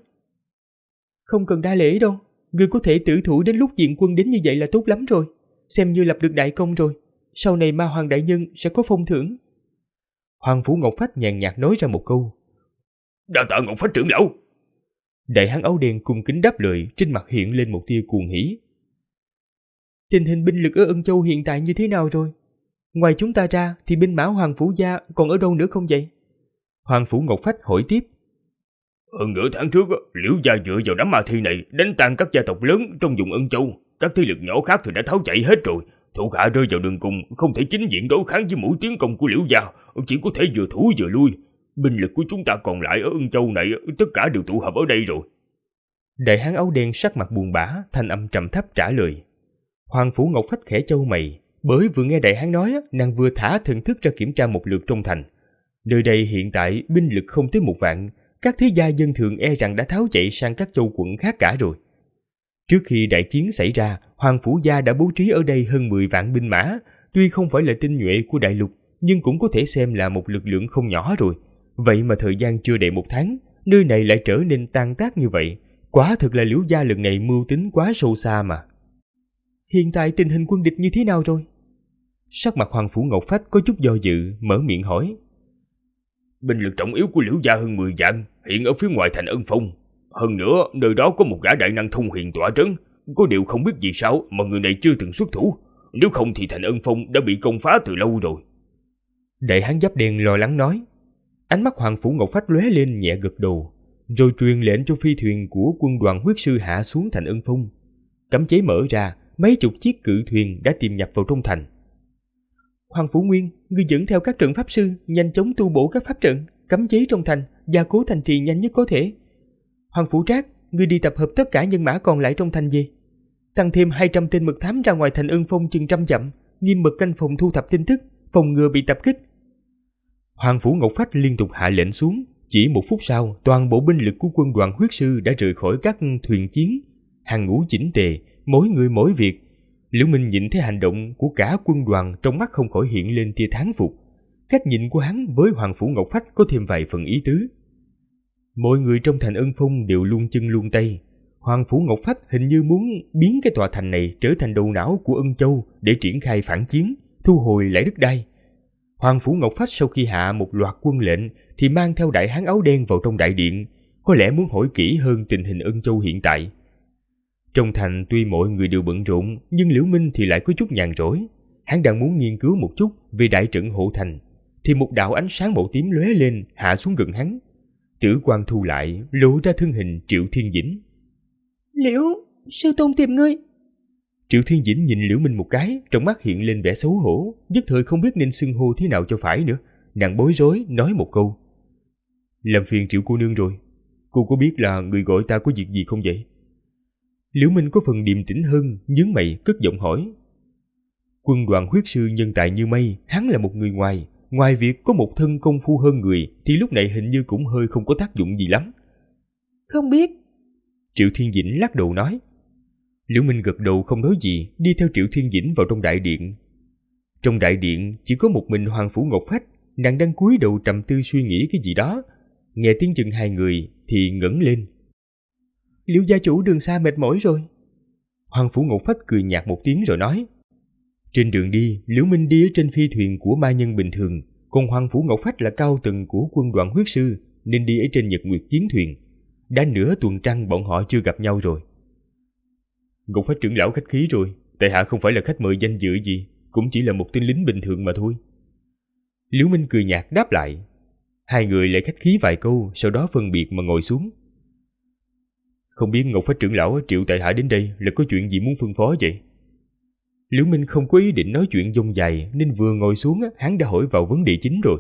Không cần đa lễ đâu, người có thể tử thủ đến lúc diện quân đến như vậy là tốt lắm rồi, xem như lập được đại công rồi. Sau này Ma Hoàng đại nhân sẽ có phong thưởng. Hoàng Phủ Ngọc Phách nhàn nhạt nói ra một câu: Đa tạ Ngọc Phách trưởng lão. Đại hán áo đen cung kính đáp lời, trên mặt hiện lên một tia cuồng hỉ. Tình hình binh lực ở Ân Châu hiện tại như thế nào rồi? Ngoài chúng ta ra thì binh mã Hoàng Phủ Gia còn ở đâu nữa không vậy? Hoàng Phủ Ngọc Phách hỏi tiếp. Hơn nửa tháng trước, Liễu Gia dựa vào đám ma thi này đánh tan các gia tộc lớn trong vùng Ân Châu. Các thế lực nhỏ khác thì đã tháo chạy hết rồi. Thuộc hạ rơi vào đường cùng, không thể chính diện đối kháng với mũi tiến công của Liễu Gia, chỉ có thể vừa thủ vừa lui. Binh lực của chúng ta còn lại ở Ân Châu này tất cả đều tụ họp ở đây rồi. Đại hán áo đen sắc mặt buồn bã, thanh âm trầm thấp trả lời. Hoàng Phủ Ngọc Phách khẽ chau mày, bởi vừa nghe đại hán nói, nàng vừa thả thần thức ra kiểm tra một lượt trong thành. Nơi đây hiện tại binh lực không tới 1 vạn, các thế gia dân thường e rằng đã tháo chạy sang các châu quận khác cả rồi. Trước khi đại chiến xảy ra, Hoàng Phủ Gia đã bố trí ở đây hơn 10 vạn binh mã, tuy không phải là tinh nhuệ của đại lục, nhưng cũng có thể xem là một lực lượng không nhỏ rồi. Vậy mà thời gian chưa đầy 1 tháng, nơi này lại trở nên tan tác như vậy. Quả thực là Liễu Gia lần này mưu tính quá sâu xa mà. Hiện tại tình hình quân địch như thế nào rồi? Sắc mặt Hoàng Phủ Ngọc Phách có chút do dự, mở miệng hỏi. Binh lực trọng yếu của Liễu Gia hơn 10 vạn, hiện ở phía ngoài thành Ân Phong. Hơn nữa, nơi đó có một gã đại năng thông huyền tọa trấn. Có điều không biết vì sao mà người này chưa từng xuất thủ. Nếu không thì Thành Ân Phong đã bị công phá từ lâu rồi. Đại hán giáp đen lo lắng nói. Ánh mắt Hoàng Phủ Ngọc Phách lóe lên nhẹ gật đầu, rồi truyền lệnh cho phi thuyền của quân đoàn huyết sư hạ xuống Thành Ân Phong. Cấm chế mở ra, mấy chục chiếc cự thuyền đã tiềm nhập vào trong thành. Hoàng Phủ Nguyên, ngươi dẫn theo các trận pháp sư nhanh chóng tu bổ các pháp trận, cấm chế trong thành, gia cố thành trì nhanh nhất có thể. Hoàng Phủ Trác, ngươi đi tập hợp tất cả nhân mã còn lại trong thành về. Tăng thêm 200 tên mật thám ra ngoài Thành Ân Phong chừng 100 dặm, nghiêm mật canh phòng thu thập tin tức, phòng ngừa bị tập kích. Hoàng Phủ Ngọc Phách liên tục hạ lệnh xuống. Chỉ 1 phút sau, toàn bộ binh lực của quân đoàn huyết sư đã rời khỏi các thuyền chiến, hàng ngũ chỉnh tề, mỗi người mỗi việc. Liễu Minh nhìn thấy hành động của cả quân đoàn, trong mắt không khỏi hiện lên tia thán phục. Cách nhìn của hắn với Hoàng Phủ Ngọc Phách có thêm vài phần ý tứ. Mọi người trong Thành Ân Phong đều luôn chân luôn tay. Hoàng Phủ Ngọc Phách hình như muốn biến cái tòa thành này trở thành đầu não của Ân Châu để triển khai phản chiến, thu hồi lại đất đai. Hoàng Phủ Ngọc Phách sau khi hạ một loạt quân lệnh thì mang theo đại hán áo đen vào trong đại điện, có lẽ muốn hỏi kỹ hơn tình hình Ân Châu hiện tại. Trong thành tuy mọi người đều bận rộn, nhưng Liễu Minh thì lại có chút nhàn rỗi. Hắn đang muốn nghiên cứu một chút về đại trận hộ thành, thì một đạo ánh sáng màu tím lóe lên hạ xuống gần hắn. Tử quang thu lại, lộ ra thân hình Triệu Thiên Dĩnh. Liễu, sư tôn tìm ngươi. Triệu Thiên Dĩnh nhìn Liễu Minh một cái, trong mắt hiện lên vẻ xấu hổ, nhất thời không biết nên xưng hô thế nào cho phải nữa. Nàng bối rối nói một câu. Làm phiền Triệu cô nương rồi. Cô có biết là người gọi ta có việc gì không vậy? Liễu Minh có phần điềm tĩnh hơn, nhướng mày cất giọng hỏi. Quân đoàn huyết sư nhân tài như mây, hắn là một người ngoài việc có một thân công phu hơn người thì lúc này hình như cũng hơi không có tác dụng gì lắm. Không biết. Triệu Thiên Dĩnh lắc đầu nói. Liễu Minh gật đầu không nói gì, đi theo Triệu Thiên Dĩnh vào trong đại điện. Trong đại điện chỉ có một mình Hoàng Phủ Ngọc Phách, nàng đang cúi đầu trầm tư suy nghĩ cái gì đó. Nghe tiếng chân hai người thì ngẩng lên. Liễu gia chủ đường xa mệt mỏi rồi. Hoàng Phủ Ngọc Phách cười nhạt một tiếng rồi nói. Trên đường đi, Liễu Minh đi ở trên phi thuyền của ma nhân bình thường, còn Hoàng Phủ Ngọc Phách là cao tầng của quân đoàn huyết sư nên đi ở trên Nhật Nguyệt chiến thuyền. Đã nửa tuần trăng bọn họ chưa gặp nhau rồi. Ngọc Phách trưởng lão khách khí rồi, tại hạ không phải là khách mời danh dự gì, cũng chỉ là một tên lính bình thường mà thôi. Liễu Minh cười nhạt đáp lại. Hai người lại khách khí vài câu, sau đó phân biệt mà ngồi xuống. Không biết Ngọc Phách trưởng lão triệu tại hạ đến đây là có chuyện gì muốn phân phó vậy? Liễu Minh không có ý định nói chuyện dông dài nên vừa ngồi xuống hắn đã hỏi vào vấn đề chính rồi.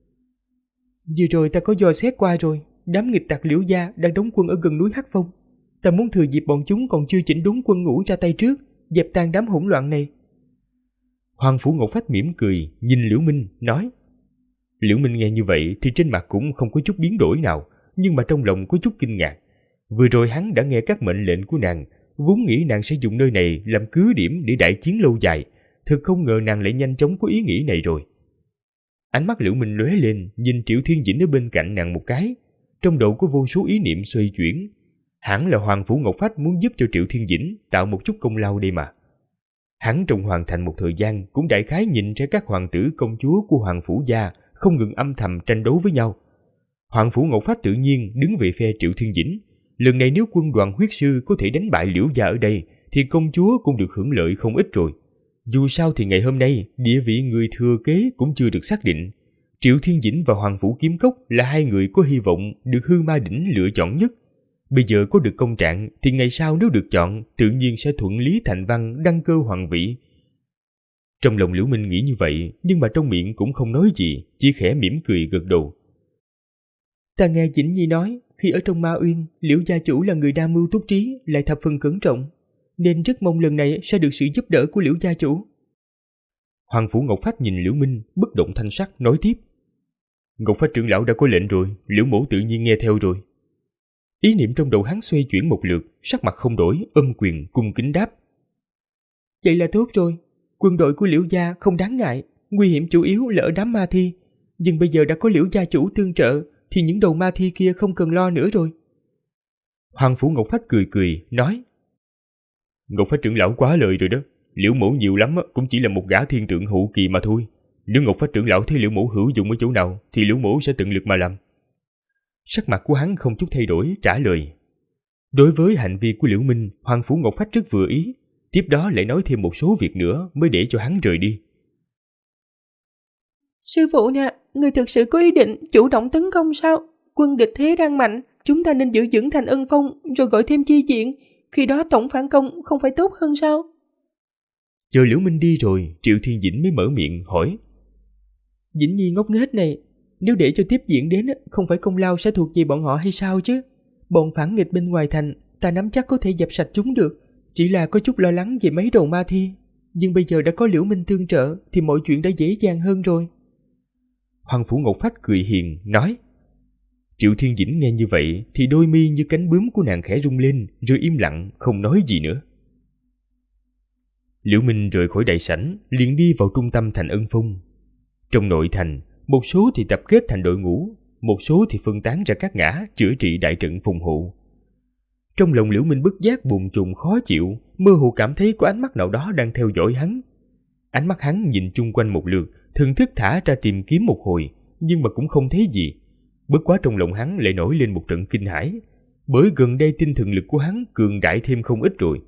Vừa rồi ta có dò xét qua rồi, đám nghịch tặc Liễu gia đang đóng quân ở gần núi Hắc Phong. Ta muốn thừa dịp bọn chúng còn chưa chỉnh đốn quân ngũ ra tay trước, dẹp tan đám hỗn loạn này. Hoàng Phủ Ngọc Phách mỉm cười, nhìn Liễu Minh, nói. Liễu Minh nghe như vậy thì trên mặt cũng không có chút biến đổi nào, nhưng mà trong lòng có chút kinh ngạc. Vừa rồi hắn đã nghe các mệnh lệnh của nàng, vốn nghĩ nàng sẽ dùng nơi này làm cứ điểm để đại chiến lâu dài, thực không ngờ nàng lại nhanh chóng có ý nghĩ này rồi. Ánh mắt Liễu Minh lóe lên, nhìn Triệu Thiên Dĩnh ở bên cạnh nàng một cái, trong đầu có vô số ý niệm xoay chuyển. Hẳn là Hoàng Phủ Ngọc Phách muốn giúp cho Triệu Thiên Dĩnh tạo một chút công lao đây mà. Hắn trong hoàng thành một thời gian cũng đại khái nhìn ra các hoàng tử công chúa của Hoàng Phủ gia không ngừng âm thầm tranh đấu với nhau. Hoàng Phủ Ngọc Phách tự nhiên đứng về phe Triệu Thiên Dĩnh. Lần này nếu quân đoàn huyết sư có thể đánh bại Liễu gia ở đây thì công chúa cũng được hưởng lợi không ít rồi. Dù sao thì ngày hôm nay địa vị người thừa kế cũng chưa được xác định. Triệu Thiên Dĩnh và Hoàng Phủ Kiếm Cốc là hai người có hy vọng được Hư Ma Đỉnh lựa chọn nhất. Bây giờ có được công trạng thì ngày sau nếu được chọn tự nhiên sẽ thuận lý thành văn đăng cơ hoàng vị. Trong lòng Liễu Minh nghĩ như vậy, nhưng mà trong miệng cũng không nói gì, chỉ khẽ mỉm cười gật đầu. Ta nghe Dĩnh Nhi nói, khi ở trong Ma Uyên, Liễu gia chủ là người đa mưu túc trí, lại thập phần cẩn trọng, nên rất mong lần này sẽ được sự giúp đỡ của Liễu gia chủ. Hoàng Phủ Ngọc Phách nhìn Liễu Minh, bất động thanh sắc nói tiếp. Ngọc Phách trưởng lão đã có lệnh rồi, Liễu mẫu tự nhiên nghe theo rồi. Ý niệm trong đầu hắn xoay chuyển một lượt, sắc mặt không đổi, ôm quyền cung kính đáp. Vậy là tốt rồi, quân đội của Liễu gia không đáng ngại, nguy hiểm chủ yếu là ở đám ma thi, nhưng bây giờ đã có Liễu gia chủ tương trợ thì những đầu ma thi kia không cần lo nữa rồi. Hoàng Phủ Ngọc Phách cười cười, nói. Ngọc Phách trưởng lão quá lời rồi đó, Liễu mẫu nhiều lắm cũng chỉ là một gã thiên trượng hậu kỳ mà thôi. Nếu Ngọc Phách trưởng lão thấy Liễu mẫu hữu dụng ở chỗ nào thì Liễu mẫu sẽ tận lực mà làm. Sắc mặt của hắn không chút thay đổi, trả lời. Đối với hành vi của Liễu Minh, Hoàng Phủ Ngọc Phách rất vừa ý, tiếp đó lại nói thêm một số việc nữa mới để cho hắn rời đi. Sư phụ nè, người thực sự có ý định chủ động tấn công sao? Quân địch thế đang mạnh, chúng ta nên giữ vững Thành Ân Phong rồi gọi thêm chi viện, khi đó tổng phản công không phải tốt hơn sao? Chờ Liễu Minh đi rồi, Triệu Thiên Dĩnh mới mở miệng hỏi. Dĩnh Nhi ngốc nghếch này, nếu để cho tiếp diễn đến, không phải công lao sẽ thuộc về bọn họ hay sao chứ? Bọn phản nghịch bên ngoài thành, ta nắm chắc có thể dẹp sạch chúng được, chỉ là có chút lo lắng về mấy đầu ma thi. Nhưng bây giờ đã có Liễu Minh tương trợ thì mọi chuyện đã dễ dàng hơn rồi. Hoàng Phủ Ngọc Phách cười hiền, nói. Triệu Thiên Dĩnh nghe như vậy thì đôi mi như cánh bướm của nàng khẽ rung lên, rồi im lặng, không nói gì nữa. Liễu Minh rời khỏi đại sảnh, liền đi vào trung tâm Thành Ân Phong. Trong nội thành, một số thì tập kết thành đội ngũ, một số thì phân tán ra các ngã chữa trị đại trận phòng hộ. Trong lòng Liễu Minh bất giác bồn chồn khó chịu, mơ hồ cảm thấy có ánh mắt nào đó đang theo dõi hắn. Ánh mắt hắn nhìn chung quanh một lượt, thần thức thả ra tìm kiếm một hồi, nhưng mà cũng không thấy gì. Bất quá trong lòng hắn lại nổi lên một trận kinh hãi, bởi gần đây tinh thần lực của hắn cường đại thêm không ít rồi.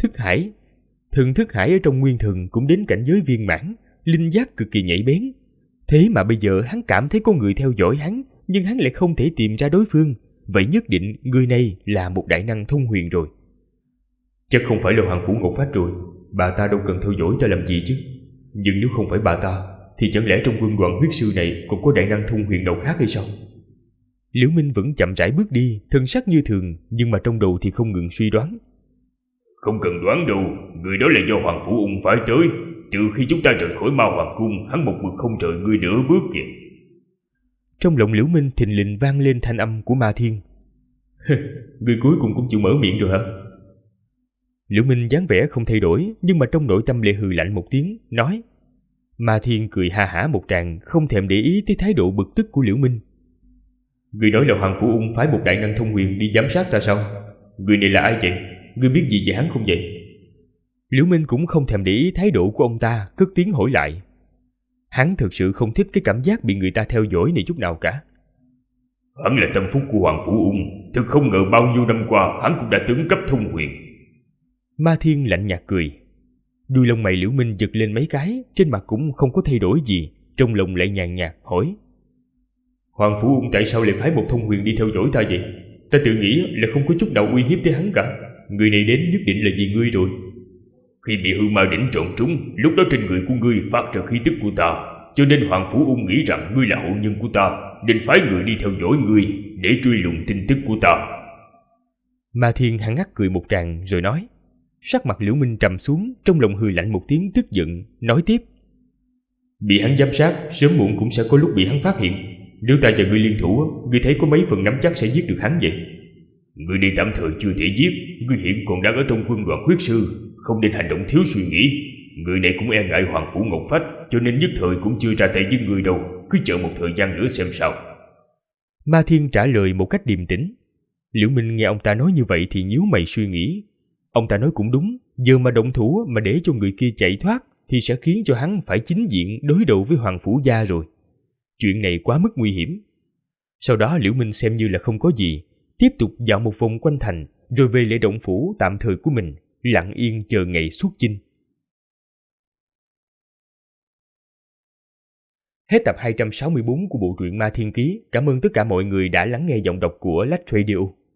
Thần thức hải ở trong nguyên thần cũng đến cảnh giới viên mãn, linh giác cực kỳ nhạy bén. Thế mà bây giờ hắn cảm thấy có người theo dõi hắn, nhưng hắn lại không thể tìm ra đối phương. Vậy nhất định người này là một đại năng thông huyền rồi. Chắc không phải là Hoàng Phủ Ngọc Phách rồi, bà ta đâu cần theo dõi ta làm gì chứ. Nhưng nếu không phải bà ta, thì chẳng lẽ trong quân đoàn huyết sư này còn có đại năng thông huyền nào khác hay sao? Liễu Minh vẫn chậm rãi bước đi, thân sắc như thường, nhưng mà trong đầu thì không ngừng suy đoán. Không cần đoán đâu, người đó là do Hoàng Phủ Ung phải tới, trừ khi chúng ta rời khỏi Ma Hoàng Cung, hắn một mực không rời ngươi nửa bước kìa. Trong lòng Liễu Minh thình lình vang lên thanh âm của Ma Thiên. Người cuối cùng cũng chịu mở miệng rồi hả? Liễu Minh dáng vẻ không thay đổi, nhưng mà trong nội tâm lại hừ lạnh một tiếng, nói. Ma Thiên cười ha hả một tràng, không thèm để ý tới thái độ bực tức của Liễu Minh. Người nói là Hoàng Phủ Ung phái một đại năng thông huyền đi giám sát ta sao? Người này là ai vậy? Người biết gì về hắn không vậy? Liễu Minh cũng không thèm để ý thái độ của ông ta, cất tiếng hỏi lại. Hắn thực sự không thích cái cảm giác bị người ta theo dõi này chút nào cả. Hắn là tâm phúc của Hoàng Phủ Ung, thực không ngờ bao nhiêu năm qua hắn cũng đã tấn cấp thông huyền. Ma Thiên lạnh nhạt cười. Đuôi lông mày Liễu Minh giật lên mấy cái, trên mặt cũng không có thay đổi gì, trong lòng lại nhàn nhạt hỏi. Hoàng Phủ Ung tại sao lại phái một thông huyền đi theo dõi ta vậy? Ta tự nghĩ là không có chút nào uy hiếp tới hắn cả. Người này đến nhất định là vì ngươi rồi. Khi bị hư ma đỉnh trộn trúng, lúc đó trên người của ngươi phát ra khí tức của ta, cho nên Hoàng Phủ Ung nghĩ rằng ngươi là hậu nhân của ta, nên phái người đi theo dõi ngươi để truy lùng tin tức của ta. Ma Thiên hăng hắc cười một tràng rồi nói. Sắc mặt Liễu Minh trầm xuống, trong lòng hừ lạnh một tiếng tức giận, nói tiếp. Bị hắn giám sát, sớm muộn cũng sẽ có lúc bị hắn phát hiện. Nếu ta và ngươi liên thủ, ngươi thấy có mấy phần nắm chắc sẽ giết được hắn vậy? Ngươi đi tạm thời chưa thể giết, ngươi hiện còn đang ở trong quân đoàn huyết sư, không nên hành động thiếu suy nghĩ. Người này cũng e ngại Hoàng Phủ Ngọc Phách, cho nên nhất thời cũng chưa ra tay với ngươi đâu, cứ chờ một thời gian nữa xem sao. Ma Thiên trả lời một cách điềm tĩnh. Liễu Minh nghe ông ta nói như vậy thì nhíu mày suy nghĩ. Ông ta nói cũng đúng, giờ mà động thủ mà để cho người kia chạy thoát thì sẽ khiến cho hắn phải chính diện đối đầu với Hoàng Phủ gia rồi. Chuyện này quá mức nguy hiểm. Sau đó Liễu Minh xem như là không có gì, tiếp tục dạo một vòng quanh thành, rồi về lại động phủ tạm thời của mình, lặng yên chờ ngày xuất chinh. Hết tập 264 của bộ truyện Ma Thiên Ký. Cảm ơn tất cả mọi người đã lắng nghe giọng đọc của Lách Radio.